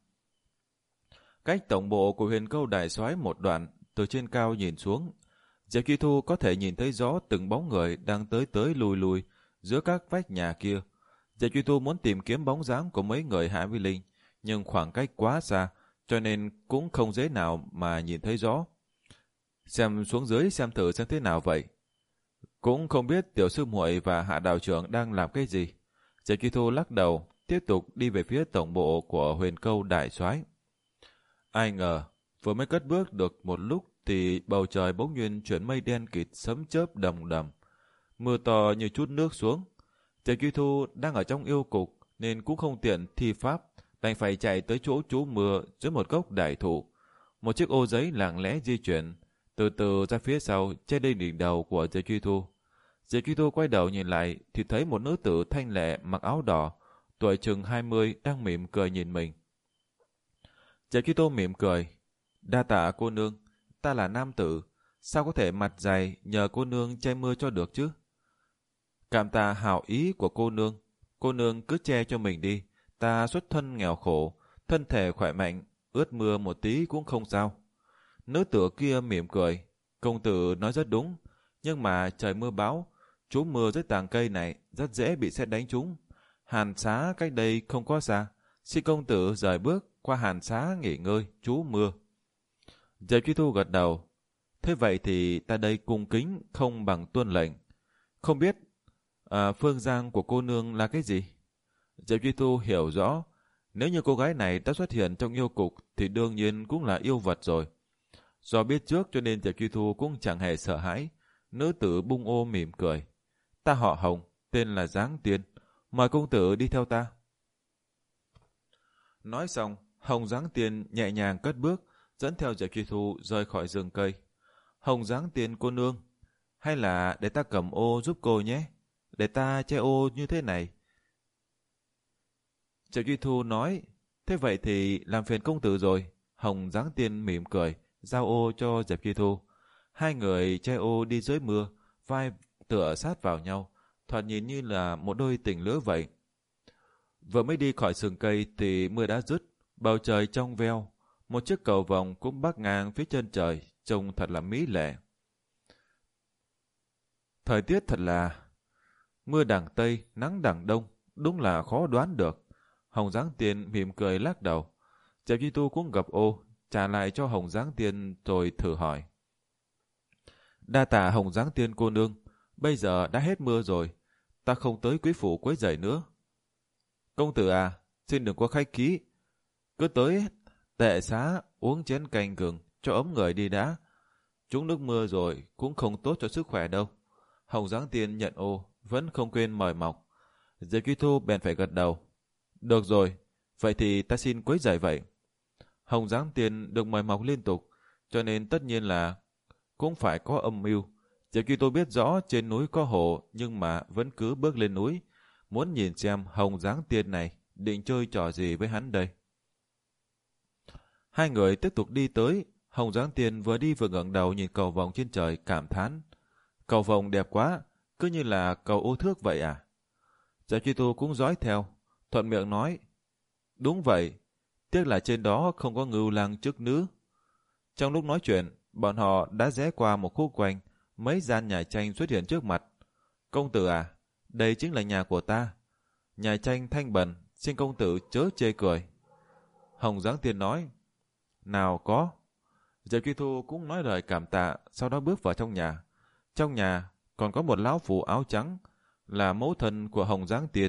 Cách tổng bộ của Huyền Câu đại soái một đoạn, từ trên cao nhìn xuống, Diệp Chi Thu có thể nhìn thấy rõ từng bóng người đang tới tới lùi lùi giữa các vách nhà kia. Diệp Chi Thu muốn tìm kiếm bóng dáng của mấy người Hạ Vĩ Linh, nhưng khoảng cách quá xa, cho nên cũng không dễ nào mà nhìn thấy rõ. Xem xuống dưới xem thử xem thế nào vậy. Cũng không biết tiểu sư muội và Hạ đạo trưởng đang làm cái gì. Diệp Chi Thu lắc đầu, tiếp tục đi về phía tổng bộ của Huyền Câu đại soái. Ai ngờ, vừa mới cất bước được một lúc thì bầu trời bỗng nhiên chuyển mây đen kịt, sấm chớp đầm đầm. Mưa to như chút nước xuống. Diệp Chi Thu đang ở trong yêu cục nên cũng không tiện thi pháp, đành phải chạy tới chỗ trú mưa dưới một gốc đại thụ. Một chiếc ô giấy lặng lẽ di chuyển, từ từ ra phía sau che lên đỉnh đầu của Diệp Chi Thu. Diệp Chi Thu quay đầu nhìn lại thì thấy một nữ tử thanh lệ mặc áo đỏ, tuổi chừng hai mươi đang mỉm cười nhìn mình. Diệp Chi Thu mỉm cười. Đa tạ cô nương, ta là nam tử, sao có thể mặt dày nhờ cô nương che mưa cho được chứ? Cảm tạ hảo ý của cô nương, cô nương cứ che cho mình đi, ta xuất thân nghèo khổ, thân thể khỏe mạnh, ướt mưa một tí cũng không sao. Nữ tử kia mỉm cười, công tử nói rất đúng, nhưng mà trời mưa bão, trú mưa dưới tàng cây này rất dễ bị sét đánh trúng. Hàn xá cách đây không có xa, xin công tử rời bước qua hàn xá nghỉ ngơi, trú mưa. Diệp Chi Thu gật đầu, thế vậy thì ta đây cung kính không bằng tuân lệnh. Không biết à, phương giang của cô nương là cái gì? Diệp Chi Thu hiểu rõ, nếu như cô gái này đã xuất hiện trong yêu cục thì đương nhiên cũng là yêu vật rồi. Do biết trước cho nên Diệp Chi Thu cũng chẳng hề sợ hãi. Nữ tử bung ô mỉm cười. Ta họ Hồng, tên là Giáng Tiên, mời công tử đi theo ta. Nói xong, Hồng Giáng Tiên nhẹ nhàng cất bước, dẫn theo Diệp Chi Thu rời khỏi rừng cây. Hồng Giáng Tiên cô nương, hay là để ta cầm ô giúp cô nhé, để ta che ô như thế này. Diệp Chi Thu nói, thế vậy thì làm phiền công tử rồi. Hồng Giáng Tiên mỉm cười, giao ô cho Diệp Chi Thu. Hai người che ô đi dưới mưa, vai tựa sát vào nhau, thoạt nhìn như là một đôi tình lứa vậy. Vừa mới đi khỏi sừng cây thì mưa đã dứt, bầu trời trong veo, một chiếc cầu vồng cũng bắc ngang phía chân trời, trông thật là mỹ lệ. Thời tiết thật là mưa đằng Tây, nắng đằng Đông, đúng là khó đoán được. Hồng Giáng Tiên mỉm cười lắc đầu. Diệp Chi Thu cũng gập ô, trả lại cho Hồng Giáng Tiên rồi thử hỏi. Đa tạ Hồng Giáng Tiên cô nương, bây giờ đã hết mưa rồi, ta không tới quý phủ quấy rầy nữa. Công tử à, xin đừng có khách khí, cứ tới tệ xá uống chén canh gừng cho ấm người đi đã. Trúng nước mưa rồi cũng không tốt cho sức khỏe đâu. Hồng Giáng Tiên nhận ô, vẫn không quên mời mọc. Diệp Chi Thu bèn phải gật đầu. Được rồi, vậy thì ta xin quấy rầy vậy. Hồng Giáng Tiên được mời mọc liên tục, cho nên tất nhiên là cũng phải có âm mưu. Diệp Chi Thu biết rõ trên núi có hồ, nhưng mà vẫn cứ bước lên núi, muốn nhìn xem Hồng Giáng Tiên này định chơi trò gì với hắn đây. Hai người tiếp tục đi tới. Hồng Giáng Tiên vừa đi vừa ngẩng đầu nhìn cầu vồng trên trời cảm thán. Cầu vồng đẹp quá, cứ như là cầu ô thước vậy à? Diệp Chi Thu cũng dõi theo, thuận miệng nói. Đúng vậy, tiếc là trên đó không có ngưu lang chức nữ. Trong lúc nói chuyện, bọn họ đã rẽ qua một khu quanh, mấy gian nhà tranh xuất hiện trước mặt. Công tử à, đây chính là nhà của ta. Nhà tranh thanh bần, xin công tử chớ chê cười. Hồng Giáng Tiên nói. Nào có. Diệp Chi Thu cũng nói lời cảm tạ, sau đó bước vào trong nhà. Trong nhà còn có một lão phụ áo trắng, là mẫu thân của Hồng Giáng Tiên.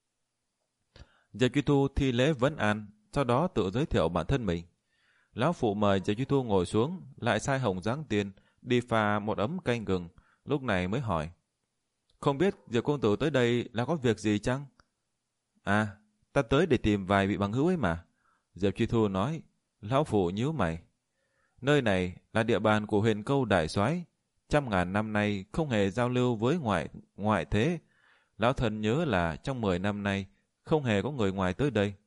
Diệp Chi Thu thi lễ vấn an, sau đó tự giới thiệu bản thân mình. Lão phụ mời Diệp Chi Thu ngồi xuống, lại sai Hồng Giáng Tiên đi pha một ấm canh gừng, lúc này mới hỏi. Không biết Diệp công tử tới đây là có việc gì chăng? À, ta tới để tìm vài vị bằng hữu ấy mà. Diệp Chi Thu nói. Lão phụ nhíu mày. Nơi này là địa bàn của Huyền Câu Đại Soái, trăm ngàn năm nay không hề giao lưu với ngoại ngoại thế. Lão thần nhớ là trong mười năm nay không hề có người ngoài tới đây.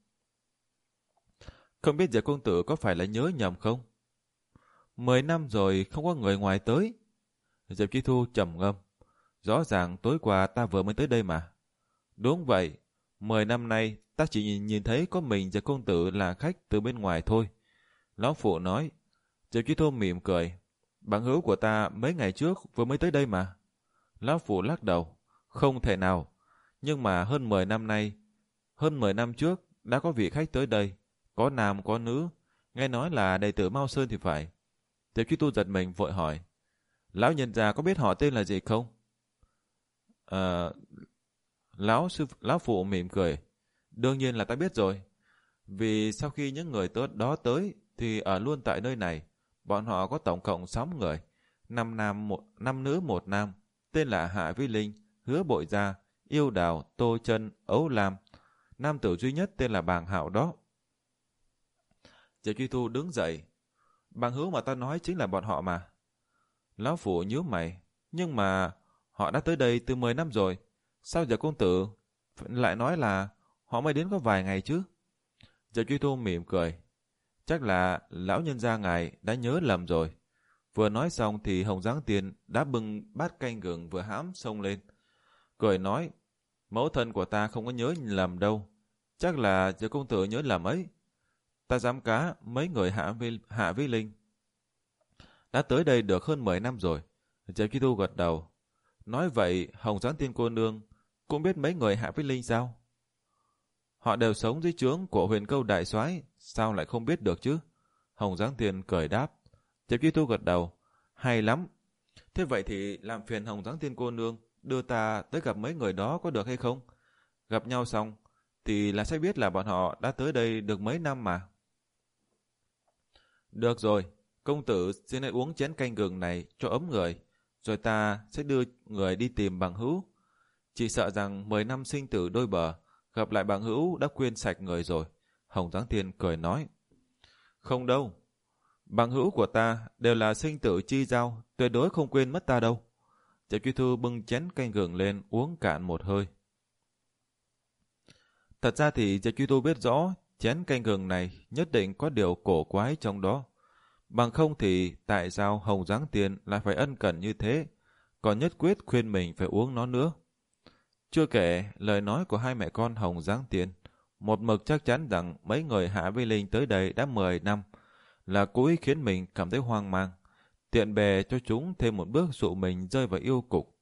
Không biết Diệp công tử có phải là nhớ nhầm không? Mười năm rồi không có người ngoài tới. Diệp Chi Thu trầm ngâm. Rõ ràng tối qua ta vừa mới tới đây mà. Đúng vậy, mười năm nay ta chỉ nhìn, nhìn thấy có mình Diệp công tử là khách từ bên ngoài thôi. Lão phụ nói. Diệp Chi Thu mỉm cười. Bằng hữu của ta mấy ngày trước vừa mới tới đây mà. Lão phụ lắc đầu. Không thể nào. Nhưng mà hơn mười năm nay, hơn mười năm trước đã có vị khách tới đây. Có nam có nữ. Nghe nói là đệ tử Mao Sơn thì phải. Diệp Chi Thu giật mình vội hỏi. Lão nhân già có biết họ tên là gì không? À, lão sư lão phụ mỉm cười. Đương nhiên là ta biết rồi. Vì sau khi những người đó tới thì ở luôn tại nơi này. Bọn họ có tổng cộng sáu người. Năm nam một năm nữ một nam. Tên là Hạ Vi Linh, Hứa Bội Gia, Yêu Đào, Tô Chân, Ấu Lam. Nam tử duy nhất tên là Bàng Hạo đó. Diệp Chi Thu đứng dậy. Bằng hữu mà ta nói chính là bọn họ mà. Lão phụ nhíu mày. Nhưng mà họ đã tới đây từ mười năm rồi. Sao Diệp công tử lại nói là họ mới đến có vài ngày chứ? Diệp Chi Thu mỉm cười. Chắc là lão nhân gia ngài đã nhớ lầm rồi. Vừa nói xong thì Hồng Giáng Tiên đã bưng bát canh gừng vừa hãm xông lên. Cười nói, mẫu thân của ta không có nhớ lầm đâu. Chắc là Diệp công tử nhớ lầm ấy. Ta dám cá mấy người Hạ Vi, Hạ Vi Linh đã tới đây được hơn mười năm rồi. Diệp Chi Thu gật đầu. Nói vậy Hồng Giáng Tiên cô nương cũng biết mấy người Hạ Vi Linh sao? Họ đều sống dưới trướng của Huyền Câu đại soái, sao lại không biết được chứ? Hồng Giáng Tiên cười đáp. Diệp Chi Thu gật đầu. Hay lắm. Thế vậy thì làm phiền Hồng Giáng Tiên cô nương đưa ta tới gặp mấy người đó có được hay không? Gặp nhau xong thì là sẽ biết là bọn họ đã tới đây được mấy năm mà. Được rồi, công tử xin hãy uống chén canh gừng này cho ấm người, rồi ta sẽ đưa người đi tìm bằng hữu. Chỉ sợ rằng mười năm sinh tử đôi bờ, gặp lại bằng hữu đã quên sạch người rồi. Hồng Giáng Tiên cười nói. Không đâu, bằng hữu của ta đều là sinh tử chi giao, tuyệt đối không quên mất ta đâu. Diệp Chi Thu bưng chén canh gừng lên uống cạn một hơi. Thật ra thì Diệp Chi Thu biết rõ chén canh gừng này nhất định có điều cổ quái trong đó. Bằng không thì tại sao Hồng Giáng Tiên lại phải ân cần như thế, còn nhất quyết khuyên mình phải uống nó nữa. Chưa kể lời nói của hai mẹ con Hồng Giáng Tiên, một mực chắc chắn rằng mấy người Hạ Vi Linh tới đây đã mười năm, là cố ý khiến mình cảm thấy hoang mang, tiện bề cho chúng thêm một bước dụ mình rơi vào yêu cục.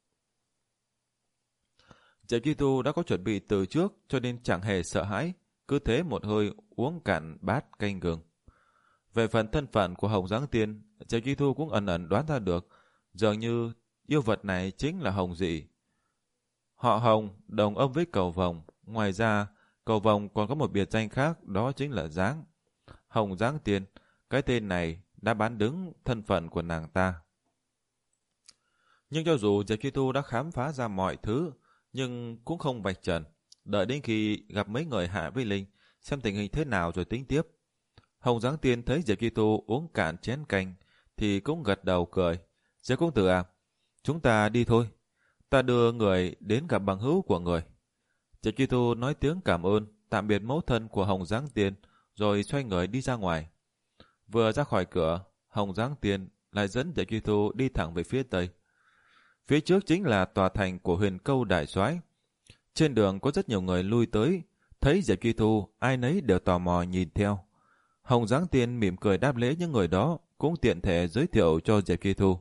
Diệp Chi Thu đã có chuẩn bị từ trước cho nên chẳng hề sợ hãi, cứ thế một hơi uống cạn bát canh gừng. Về phần thân phận của Hồng Giáng Tiên, Diệp Chi Thu cũng ẩn ẩn đoán ra được, dường như yêu vật này chính là Hồng Dị. Họ Hồng đồng âm với cầu vồng, ngoài ra cầu vồng còn có một biệt danh khác, đó chính là Giáng. Hồng Giáng Tiên, cái tên này đã bán đứng thân phận của nàng ta. Nhưng cho dù Diệp Chi Thu đã khám phá ra mọi thứ, nhưng cũng không vạch trần, đợi đến khi gặp mấy người Hạ Vi Linh, xem tình hình thế nào rồi tính tiếp. Hồng Giáng Tiên thấy Diệp Chi Thu uống cạn chén canh, thì cũng gật đầu cười. Diệp công tử à, chúng ta đi thôi. Ta đưa người đến gặp bằng hữu của người. Diệp Chi Thu nói tiếng cảm ơn, tạm biệt mẫu thân của Hồng Giáng Tiên, rồi xoay người đi ra ngoài. Vừa ra khỏi cửa, Hồng Giáng Tiên lại dẫn Diệp Chi Thu đi thẳng về phía tây. Phía trước chính là tòa thành của Huyền Câu đại soái. Trên đường có rất nhiều người lui tới, thấy Diệp Chi Thu, ai nấy đều tò mò nhìn theo. Hồng Giáng Tiên mỉm cười đáp lễ những người đó, cũng tiện thể giới thiệu cho Diệp Chi Thu.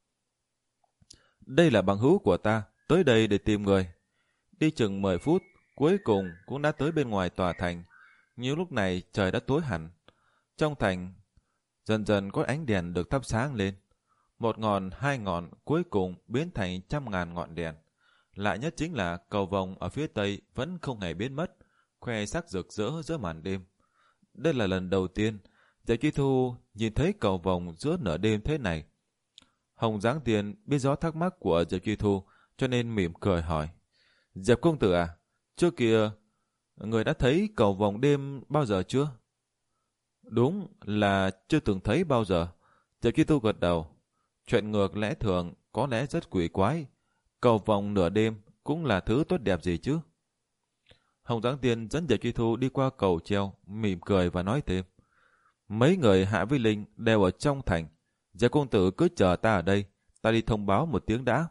Đây là bằng hữu của ta, tới đây để tìm người. Đi chừng mười phút, cuối cùng cũng đã tới bên ngoài tòa thành. Nhưng lúc này trời đã tối hẳn. Trong thành, dần dần có ánh đèn được thắp sáng lên. Một ngọn, hai ngọn, cuối cùng biến thành trăm ngàn ngọn đèn. Lạ nhất chính là cầu vồng ở phía tây vẫn không hề biến mất, khoe sắc rực rỡ giữa màn đêm. Đây là lần đầu tiên Diệp Chi Thu nhìn thấy cầu vồng giữa nửa đêm thế này. Hồng Giáng Tiên biết rõ thắc mắc của Diệp Chi Thu, cho nên mỉm cười hỏi. Diệp công tử à, trước kia người đã thấy cầu vồng đêm bao giờ chưa? Đúng là chưa từng thấy bao giờ. Diệp Chi Thu gật đầu. Chuyện ngược lẽ thường có lẽ rất quỷ quái. Cầu vồng nửa đêm cũng là thứ tốt đẹp gì chứ? Hồng Giáng Tiên dẫn Diệp Chi Thu đi qua cầu treo, mỉm cười và nói thêm. Mấy người Hạ Vi Linh đều ở trong thành. Diệp công tử cứ chờ ta ở đây, ta đi thông báo một tiếng đã.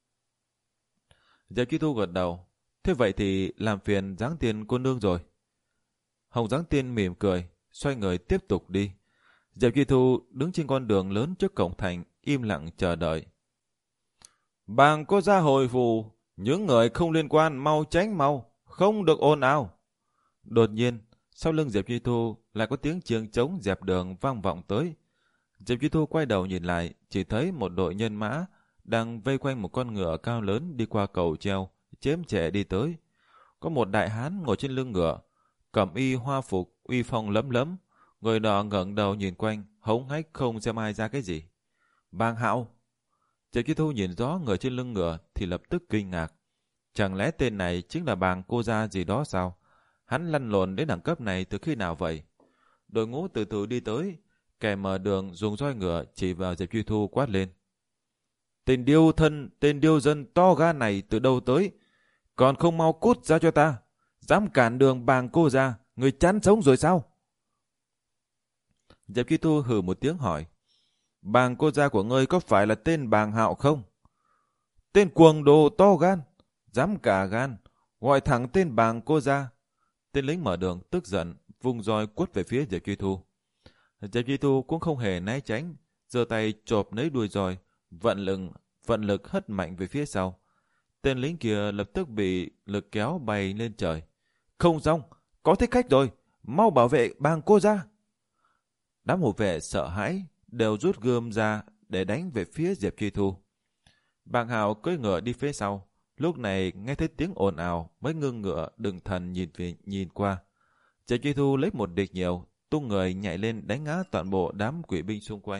Diệp Chi Thu gật đầu. Thế vậy thì làm phiền Giáng Tiên cô nương rồi. Hồng Giáng Tiên mỉm cười, xoay người tiếp tục đi. Diệp Chi Thu đứng trên con đường lớn trước cổng thành, im lặng chờ đợi. Bàng có ra hồi phù, những người không liên quan mau tránh mau, không được ồn ào. Đột nhiên, sau lưng Diệp Chi Thu lại có tiếng chiêng trống dẹp đường vang vọng tới. Diệp Chi Thu quay đầu nhìn lại, chỉ thấy một đội nhân mã đang vây quanh một con ngựa cao lớn đi qua cầu treo, chém chệ đi tới. Có một đại hán ngồi trên lưng ngựa, cẩm y hoa phục, uy phong lấm lấm. Người nọ ngẩng đầu nhìn quanh, hống hách không xem ai ra cái gì. Bàng Hạo. Diệp Chi Thu nhìn rõ người trên lưng ngựa thì lập tức kinh ngạc. Chẳng lẽ tên này chính là Bàng cô gia gì đó sao? Hắn lăn lộn đến đẳng cấp này từ khi nào vậy? Đội ngũ từ từ đi tới, kẻ mở đường dùng roi ngựa chỉ vào Diệp Chi Thu quát lên. Tên điêu thân, tên điêu dân to gan này từ đâu tới? Còn không mau cút ra cho ta. Dám cản đường Bàng cô gia, người chán sống rồi sao? Diệp Chi Thu hừ một tiếng hỏi, bàng cô gia của ngươi có phải là tên bàng Hạo không? Tên cuồng đồ to gan, dám cả gan, gọi thẳng tên bàng cô gia. Tên lính mở đường tức giận, vung roi quất về phía Diệp Chi Thu. Diệp Chi Thu cũng không hề né tránh, giơ tay chộp lấy đuôi roi, vận lực, vận lực hất mạnh về phía sau. Tên lính kia lập tức bị lực kéo bay lên trời. Không xong, có thích khách rồi, mau bảo vệ bàng cô gia. Đám hộ vệ sợ hãi, đều rút gươm ra để đánh về phía Diệp Chi Thu. Bàng Hạo cưỡi ngựa đi phía sau, lúc này nghe thấy tiếng ồn ào mới ngưng ngựa đừng thần nhìn về nhìn qua. Diệp Chi Thu lấy một địch nhiều, tung người nhảy lên đánh ngã toàn bộ đám quỷ binh xung quanh.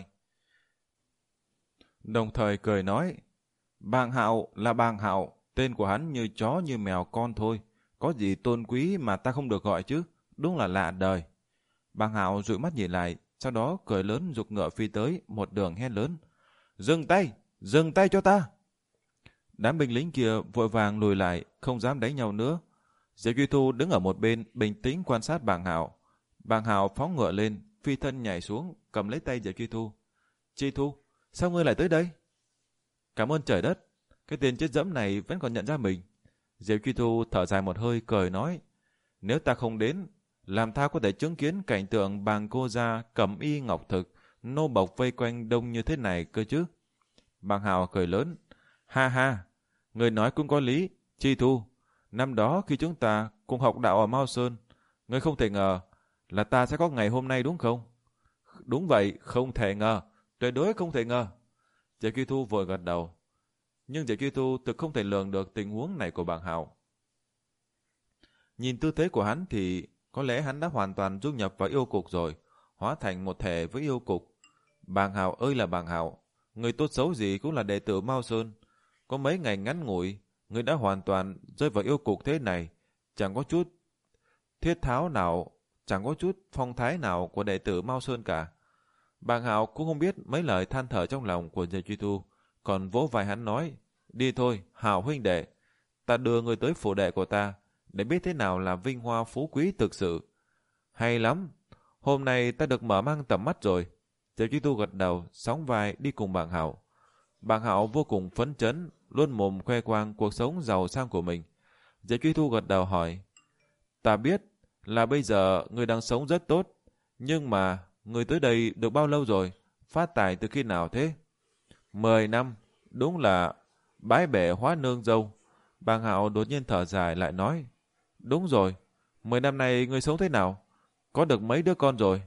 Đồng thời cười nói, Bàng Hạo là Bàng Hạo, tên của hắn như chó như mèo con thôi, có gì tôn quý mà ta không được gọi chứ, đúng là lạ đời. Bàng Hạo dụi mắt nhìn lại, sau đó cười lớn giục ngựa phi tới, một đường hét lớn, dừng tay, dừng tay cho ta. Đám binh lính kia vội vàng lùi lại, không dám đánh nhau nữa. Diệp Duy Thu đứng ở một bên bình tĩnh quan sát Bàng Hạo. Bàng Hạo phóng ngựa lên, phi thân nhảy xuống, cầm lấy tay Diệp Duy Thu. Chi Thu, sao ngươi lại tới đây? Cảm ơn trời đất, cái tên chết dẫm này vẫn còn nhận ra mình. Diệp Duy Thu thở dài một hơi cười nói, nếu ta không đến, làm ta có thể chứng kiến cảnh tượng bàng cô gia cẩm y ngọc thực, nô bộc vây quanh đông như thế này cơ chứ. Bàng Hạo cười lớn, ha ha, người nói cũng có lý, Chi Thu. Năm đó khi chúng ta cùng học đạo ở Mao Sơn, ngươi không thể ngờ là ta sẽ có ngày hôm nay đúng không? Đúng vậy, không thể ngờ, tuyệt đối không thể ngờ. Diệp Duy Thu vội gật đầu. Nhưng Diệp Duy Thu thực không thể lường được tình huống này của Bàng Hạo. Nhìn tư thế của hắn thì có lẽ hắn đã hoàn toàn du nhập vào yêu cục rồi, hóa thành một thể với yêu cục. Bàng Hạo ơi là Bàng Hạo, người tốt xấu gì cũng là đệ tử Mao Sơn. Có mấy ngày ngắn ngủi, người đã hoàn toàn rơi vào yêu cục thế này, chẳng có chút thiết tháo nào, chẳng có chút phong thái nào của đệ tử Mao Sơn cả. Bàng Hạo cũng không biết mấy lời than thở trong lòng của Diệp Duy Thu, còn vỗ vai hắn nói, đi thôi, Hạo huynh đệ, ta đưa người tới phủ đệ của ta, để biết thế nào là vinh hoa phú quý thực sự. Hay lắm, hôm nay ta được mở mang tầm mắt rồi. Diệp Duy Thu gật đầu, sóng vai đi cùng Bàng Hạo. Bàng Hạo vô cùng phấn chấn, luôn mồm khoe khoang cuộc sống giàu sang của mình. Diệp Duy Thu gật đầu hỏi, ta biết là bây giờ người đang sống rất tốt, nhưng mà người tới đây được bao lâu rồi? Phát tài từ khi nào thế? Mười năm, đúng là bái bể hóa nương dâu. Bàng Hạo đột nhiên thở dài lại nói, đúng rồi, mười năm nay người sống thế nào? Có được mấy đứa con rồi?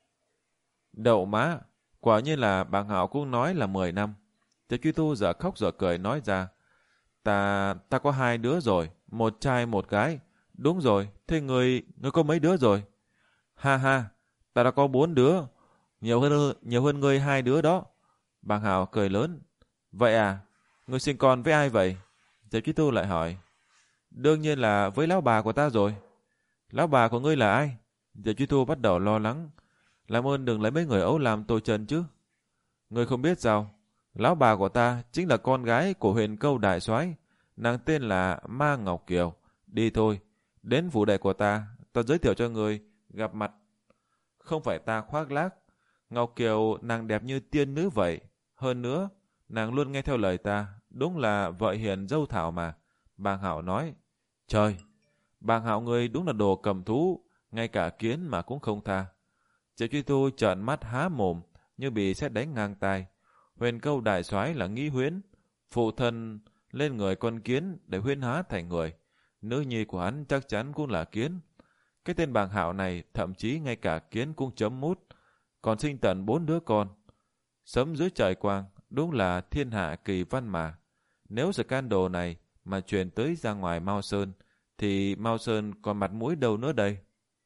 Đậu má, quả nhiên là Bàng Hạo cũng nói là mười năm. Diệp Duy Thu giờ khóc giờ cười nói ra, ta ta có hai đứa rồi, một trai một gái. Đúng rồi, thế người, người có mấy đứa rồi? Ha ha, ta đã có bốn đứa, nhiều hơn nhiều hơn ngươi hai đứa đó. Bàng Hạo cười lớn, vậy à, ngươi sinh con với ai vậy? Diệp Duy Thu lại hỏi, đương nhiên là với lão bà của ta rồi. Lão bà của ngươi là ai? Diệp Duy Thu bắt đầu lo lắng, làm ơn đừng lấy mấy người ấu làm tôi trần chứ. Ngươi không biết sao, lão bà của ta chính là con gái của Huyền Câu đại soái, nàng tên là Ma Ngọc Kiều. Đi thôi, đến phủ đệ của ta, ta giới thiệu cho người gặp mặt. Không phải ta khoác lác, Ngọc Kiều nàng đẹp như tiên nữ vậy. Hơn nữa, nàng luôn nghe theo lời ta, đúng là vợ hiền dâu thảo mà. Bàng Hạo nói, trời, Bàng Hạo ngươi đúng là đồ cầm thú, ngay cả kiến mà cũng không tha. Diệp Duy Thu trợn mắt há mồm, như bị sét đánh ngang tai. Huyền Câu đại soái là Nghĩ Huyễn, phụ thân lên người con kiến để huyên hóa thành người. Nữ nhi của hắn chắc chắn cũng là kiến. Cái tên Bàng Hạo này thậm chí ngay cả kiến cũng chấm mút, còn sinh tận bốn đứa con. Sớm dưới trời quang, đúng là thiên hạ kỳ văn mà. Nếu scandal này mà truyền tới ra ngoài Mao Sơn, thì Mao Sơn còn mặt mũi đâu nữa đây?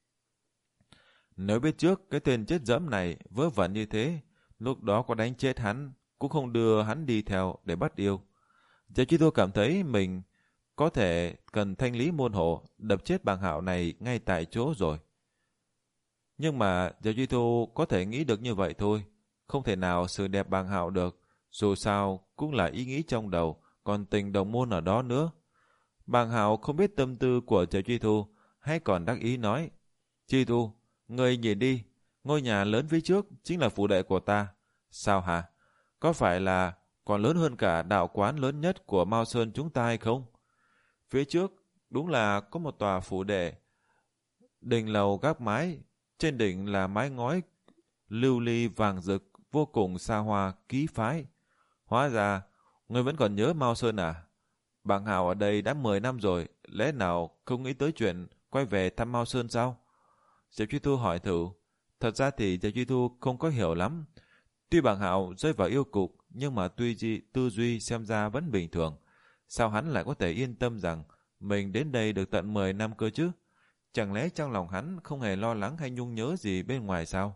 Nếu biết trước cái tên chết dẫm này vớ vẩn như thế, lúc đó có đánh chết hắn, cũng không đưa hắn đi theo để bắt yêu. Diệp Chi Thu cảm thấy mình có thể cần thanh lý môn hộ, đập chết Bàng Hạo này ngay tại chỗ rồi. Nhưng mà Diệp Chi Thu có thể nghĩ được như vậy thôi, không thể nào xử đẹp Bàng Hạo được, dù sao cũng là ý nghĩ trong đầu, còn tình đồng môn ở đó nữa. Bàng Hạo không biết tâm tư của Diệp Chi Thu, hay còn đắc ý nói, Chi Thu, ngươi nhìn đi, ngôi nhà lớn phía trước chính là phủ đệ của ta. Sao hả? Có phải là còn lớn hơn cả đạo quán lớn nhất của Mao Sơn chúng ta hay không? Phía trước đúng là có một tòa phủ đệ, đình lầu gác mái, trên đỉnh là mái ngói lưu ly vàng rực, vô cùng xa hoa quý phái. Hóa ra, ngươi vẫn còn nhớ Mao Sơn à? Bàng Hào ở đây đã mười năm rồi, lẽ nào không nghĩ tới chuyện quay về thăm Mao Sơn sao? Diệp Truy Thu hỏi thử. Thật ra thì Diệp Truy Thu không có hiểu lắm. Tuy Bàng Hào rơi vào yêu cục, nhưng mà tuy di, tư duy xem ra vẫn bình thường. Sao hắn lại có thể yên tâm rằng mình đến đây được tận mười năm cơ chứ? Chẳng lẽ trong lòng hắn không hề lo lắng hay nhung nhớ gì bên ngoài sao?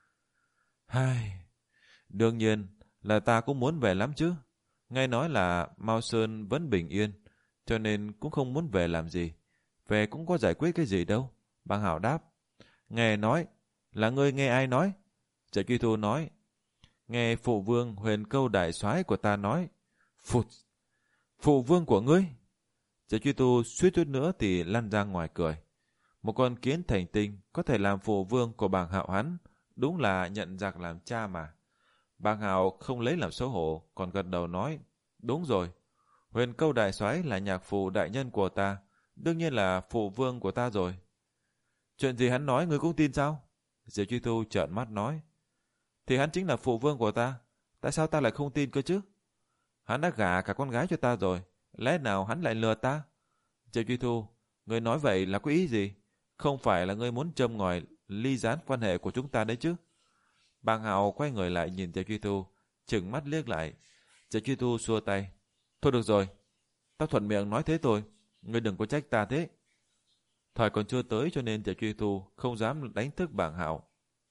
Hai, đương nhiên là ta cũng muốn về lắm chứ. Nghe nói là Mao Sơn vẫn bình yên, cho nên cũng không muốn về làm gì. Về cũng có giải quyết cái gì đâu. Bàng Hào đáp. Nghe nói, là ngươi nghe ai nói? Giải Truy Thu nói. Nghe phụ vương Huyền Câu đại soái của ta nói. Phụt, phụ vương của ngươi? Giải Truy Thu suýt chút nữa thì lăn ra ngoài cười. Một con kiến thành tinh có thể làm phụ vương của Bàng Hạo hắn, đúng là nhận giặc làm cha mà. Bàng Hạo không lấy làm xấu hổ, còn gật đầu nói. Đúng rồi, Huyền Câu đại soái là nhạc phụ đại nhân của ta, đương nhiên là phụ vương của ta rồi. Chuyện gì hắn nói ngươi cũng tin sao? Diệp Truy Thu trợn mắt nói. Thì hắn chính là phụ vương của ta, tại sao ta lại không tin cơ chứ? Hắn đã gả cả con gái cho ta rồi, lẽ nào hắn lại lừa ta? Diệp Truy Thu, ngươi nói vậy là có ý gì? Không phải là ngươi muốn châm ngòi ly gián quan hệ của chúng ta đấy chứ? Bàng Hạo quay người lại nhìn Diệp Truy Thu, trừng mắt liếc lại. Diệp Truy Thu xua tay. Thôi được rồi, ta thuận miệng nói thế thôi, ngươi đừng có trách ta thế. Thời còn chưa tới cho nên Diệp Truy Thu không dám đánh thức Bàng Hạo.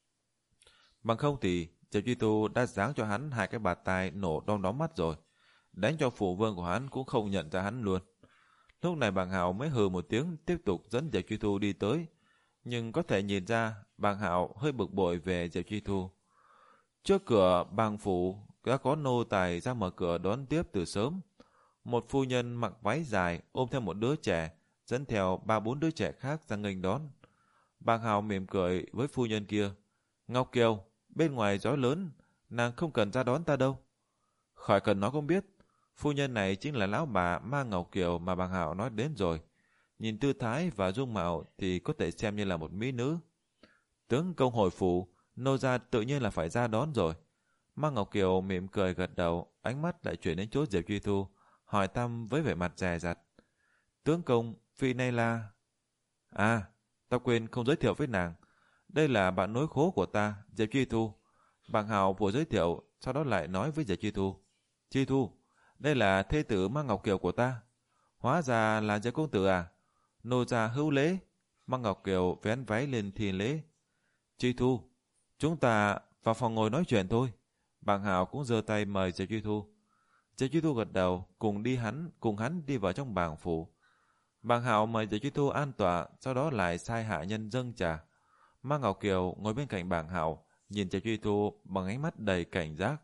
Bằng không thì Diệp Truy Thu đã giáng cho hắn hai cái bạt tai nổ đom đóm mắt rồi. Đánh cho phụ vương của hắn cũng không nhận ra hắn luôn. Lúc này Bàng Hạo mới hừ một tiếng tiếp tục dẫn Diệp Truy Thu đi tới. Nhưng có thể nhìn ra Bàng Hạo hơi bực bội về Diệp Truy Thu. Trước cửa Bàng phủ đã có nô tài ra mở cửa đón tiếp từ sớm. Một phu nhân mặc váy dài ôm theo một đứa trẻ, dẫn theo ba bốn đứa trẻ khác ra nghênh đón. Bàng Hạo mỉm cười với phu nhân kia. Ngọc Kiều, bên ngoài gió lớn, nàng không cần ra đón ta đâu. Khỏi cần nói cũng biết, phu nhân này chính là lão bà Ma Ngọc Kiều mà Bàng Hạo nói đến rồi. Nhìn tư thái và dung mạo thì có thể xem như là một mỹ nữ. Tướng công hồi phủ, nô gia tự nhiên là phải ra đón rồi. Ma Ngọc Kiều mỉm cười gật đầu, ánh mắt lại chuyển đến chỗ Diệp Truy Thu, hỏi thăm với vẻ mặt dè dặt. Tướng công, vị này là... À, ta quên không giới thiệu với nàng. Đây là bạn nối khố của ta, Diệp Truy Thu. Bàng Hạo vừa giới thiệu, sau đó lại nói với Diệp Truy Thu. Truy Thu, đây là thê tử Ma Ngọc Kiều của ta. Hóa ra là Diệp công tử à? Nô gia hữu lễ. Ma Ngọc Kiều vén váy lên thi lễ. Truy Thu, chúng ta vào phòng ngồi nói chuyện thôi. Bàng Hạo cũng giơ tay mời Diệp Truy Thu. Diệp Truy Thu gật đầu, cùng đi hắn, cùng hắn đi vào trong bàng phủ. Bàng Hạo mời Diệp Truy Thu an tọa, sau đó lại sai hạ nhân dâng trà. Ma Ngọc Kiều ngồi bên cạnh Bàng Hạo, nhìn Diệp Truy Thu bằng ánh mắt đầy cảnh giác.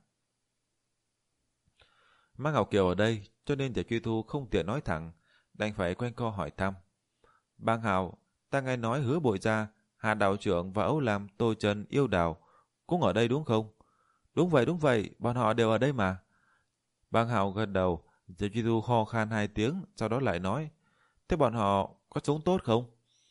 Ma Ngọc Kiều ở đây, cho nên Diệp Truy Thu không tiện nói thẳng, đành phải quanh co hỏi thăm. Bàng Hạo, ta nghe nói Hứa Bội Gia, Hà đạo trưởng và Âu Lam, Tô Trần, Yêu Đào cũng ở đây đúng không? Đúng vậy, đúng vậy, bọn họ đều ở đây mà. Bàng Hạo gật đầu. Diệp Truy Thu ho khan hai tiếng, sau đó lại nói. Thế bọn họ có sống tốt không?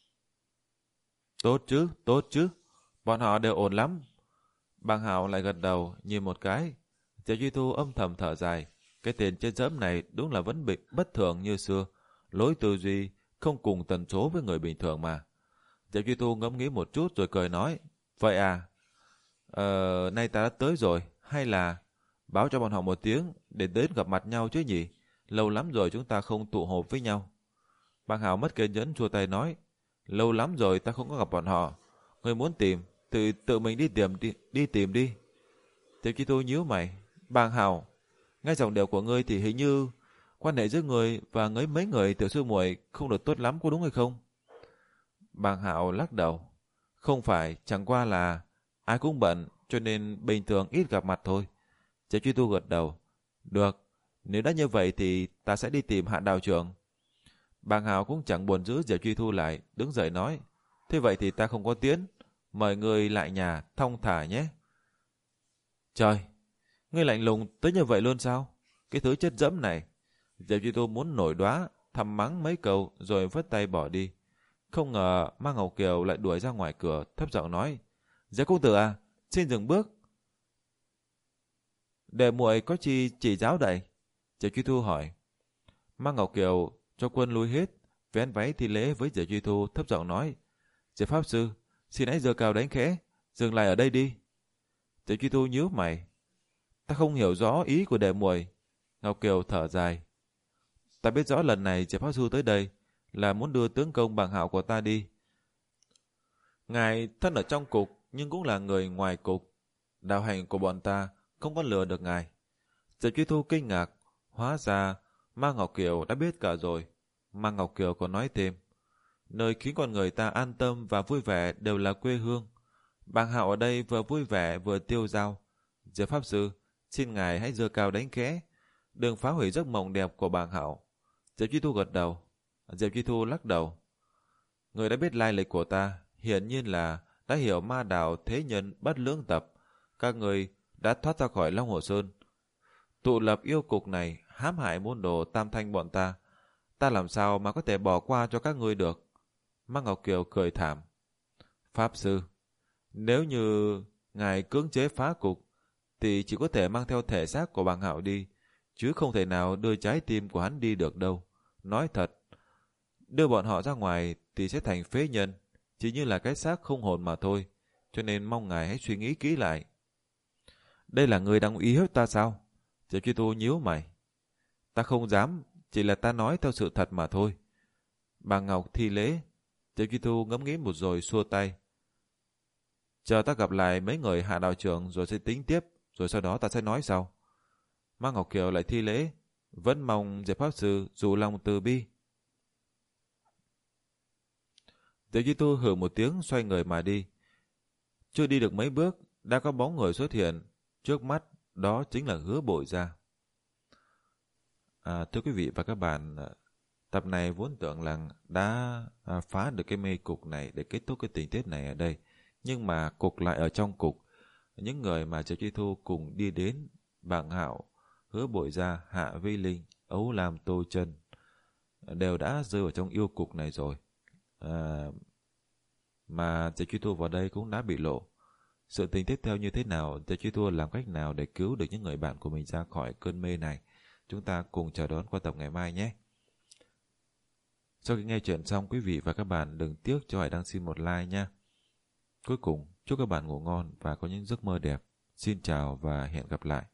Tốt chứ, tốt chứ. Bọn họ đều ổn lắm. Bàng Hạo lại gật đầu, nhìn một cái. Diệp Truy Thu âm thầm thở dài. Cái tên trên dẫm này đúng là vẫn bị bất thường như xưa. Lối tư duy không cùng tần số với người bình thường mà. Diệp Truy Thu ngẫm nghĩ một chút rồi cười nói. Vậy à? Ờ, nay ta đã tới rồi. Hay là báo cho bọn họ một tiếng để đến gặp mặt nhau chứ nhỉ? Lâu lắm rồi chúng ta không tụ họp với nhau. Bàng Hạo mất kiên nhẫn chua tay nói. Lâu lắm rồi ta không có gặp bọn họ. Người muốn tìm thì tự mình đi tìm đi, đi tìm đi. Diệp Truy Thu nhíu mày. Bàng Hạo, nghe giọng điệu của ngươi thì hình như quan hệ giữa người và ngấy mấy người tiểu sư muội không được tốt lắm, có đúng hay không? Bàng Hạo lắc đầu. Không phải, chẳng qua là ai cũng bận cho nên bình thường ít gặp mặt thôi. Diệp Truy Thu gật đầu. Được, nếu đã như vậy thì ta sẽ đi tìm Hạ đạo trưởng. Bàng Hạo cũng chẳng buồn giữ Diệp Truy Thu lại, đứng dậy nói. Thế vậy thì ta không có tiến. mời ngươi lại nhà thong thả nhé. Trời, ngươi lạnh lùng tới như vậy luôn sao? Cái thứ chất dẫm này. Diệp Chi Thu muốn nổi đoá, thầm mắng mấy câu rồi vứt tay bỏ đi. Không ngờ Ma Ngọc Kiều lại đuổi ra ngoài cửa, thấp giọng nói: Diệp công tử à, xin dừng bước. Để muội có chi chỉ giáo đậy? Diệp Chi Thu hỏi. Ma Ngọc Kiều cho quân lui hết, vén váy thi lễ với Diệp Chi Thu, thấp giọng nói: Diệp pháp sư, xin hãy giơ cao đánh khẽ, dừng lại ở đây đi. Diệp Chi Thu nhíu mày: Ta không hiểu rõ ý của đệ muội. Ngọc Kiều thở dài: Ta biết rõ lần này Diệp pháp sư tới đây là muốn đưa tướng công Bàng Hạo của ta đi. Ngài thân ở trong cục nhưng cũng là người ngoài cục. Đạo hành của bọn ta không có lừa được ngài. Diệp Chi Thu kinh ngạc, hóa ra Ma Ngọc Kiều đã biết cả rồi. Ma Ngọc Kiều còn nói thêm: Nơi khiến con người ta an tâm và vui vẻ đều là quê hương. Bàng Hạo ở đây vừa vui vẻ vừa tiêu dao. Diệp pháp sư, xin ngài hãy giơ cao đánh khẽ, đừng phá hủy giấc mộng đẹp của Bàng Hạo. Diệp Chi Thu gật đầu. Diệp Chi Thu lắc đầu: Người đã biết lai lịch của ta, hiển nhiên là đã hiểu ma đạo thế nhân bất lưỡng tập. Các người đã thoát ra khỏi Long Hồ Sơn, tụ lập yêu cục này, hãm hại môn đồ Tam Thanh bọn ta. Ta làm sao mà có thể bỏ qua cho các ngươi được? Ma Ngọc Kiều cười thảm: Pháp sư, nếu như ngài cưỡng chế phá cục thì chỉ có thể mang theo thể xác của Bàng Hạo đi, chứ không thể nào đưa trái tim của hắn đi được đâu. Nói thật, đưa bọn họ ra ngoài thì sẽ thành phế nhân, chỉ như là cái xác không hồn mà thôi. Cho nên mong ngài hãy suy nghĩ kỹ lại. Đây là người đang ý hiếp ta sao? Diệp Chi Thu nhíu mày: Ta không dám, chỉ là ta nói theo sự thật mà thôi. Bà Ngọc thi lễ. Diệp Chi Thu ngẫm nghĩ một rồi xua tay: Chờ ta gặp lại mấy người Hạ đạo trưởng rồi sẽ tính tiếp, rồi sau đó ta sẽ nói sau. Ma Ngọc Kiều lại thi lễ: Vẫn mong Diệp pháp sư dù lòng từ bi. Diệp Chi Thu hừ một tiếng, xoay người mà đi. Chưa đi được mấy bước đã có bóng người xuất hiện trước mắt, đó chính là Hứa Bội Gia. À, thưa quý vị và các bạn, tập này vốn tưởng là đã à, phá được cái mê cục này để kết thúc cái tình tiết này ở đây, nhưng mà cục lại ở trong cục. Những người mà Diệp Chi Thu cùng đi đến, Bàng Hạo, Hứa Bội Gia, Hạ Vi Linh, Ấu Lam, Tô Chân, đều đã rơi vào trong yêu cục này rồi. À, mà Diệp Chi Thu vào đây cũng đã bị lộ. Sự tình tiếp theo như thế nào, Diệp Chi Thu làm cách nào để cứu được những người bạn của mình ra khỏi cơn mê này, chúng ta cùng chờ đón qua tập ngày mai nhé. Sau khi nghe chuyện xong, quý vị và các bạn đừng tiếc cho Hải Đăng xin một like nha. Cuối cùng, chúc các bạn ngủ ngon và có những giấc mơ đẹp. Xin chào và hẹn gặp lại.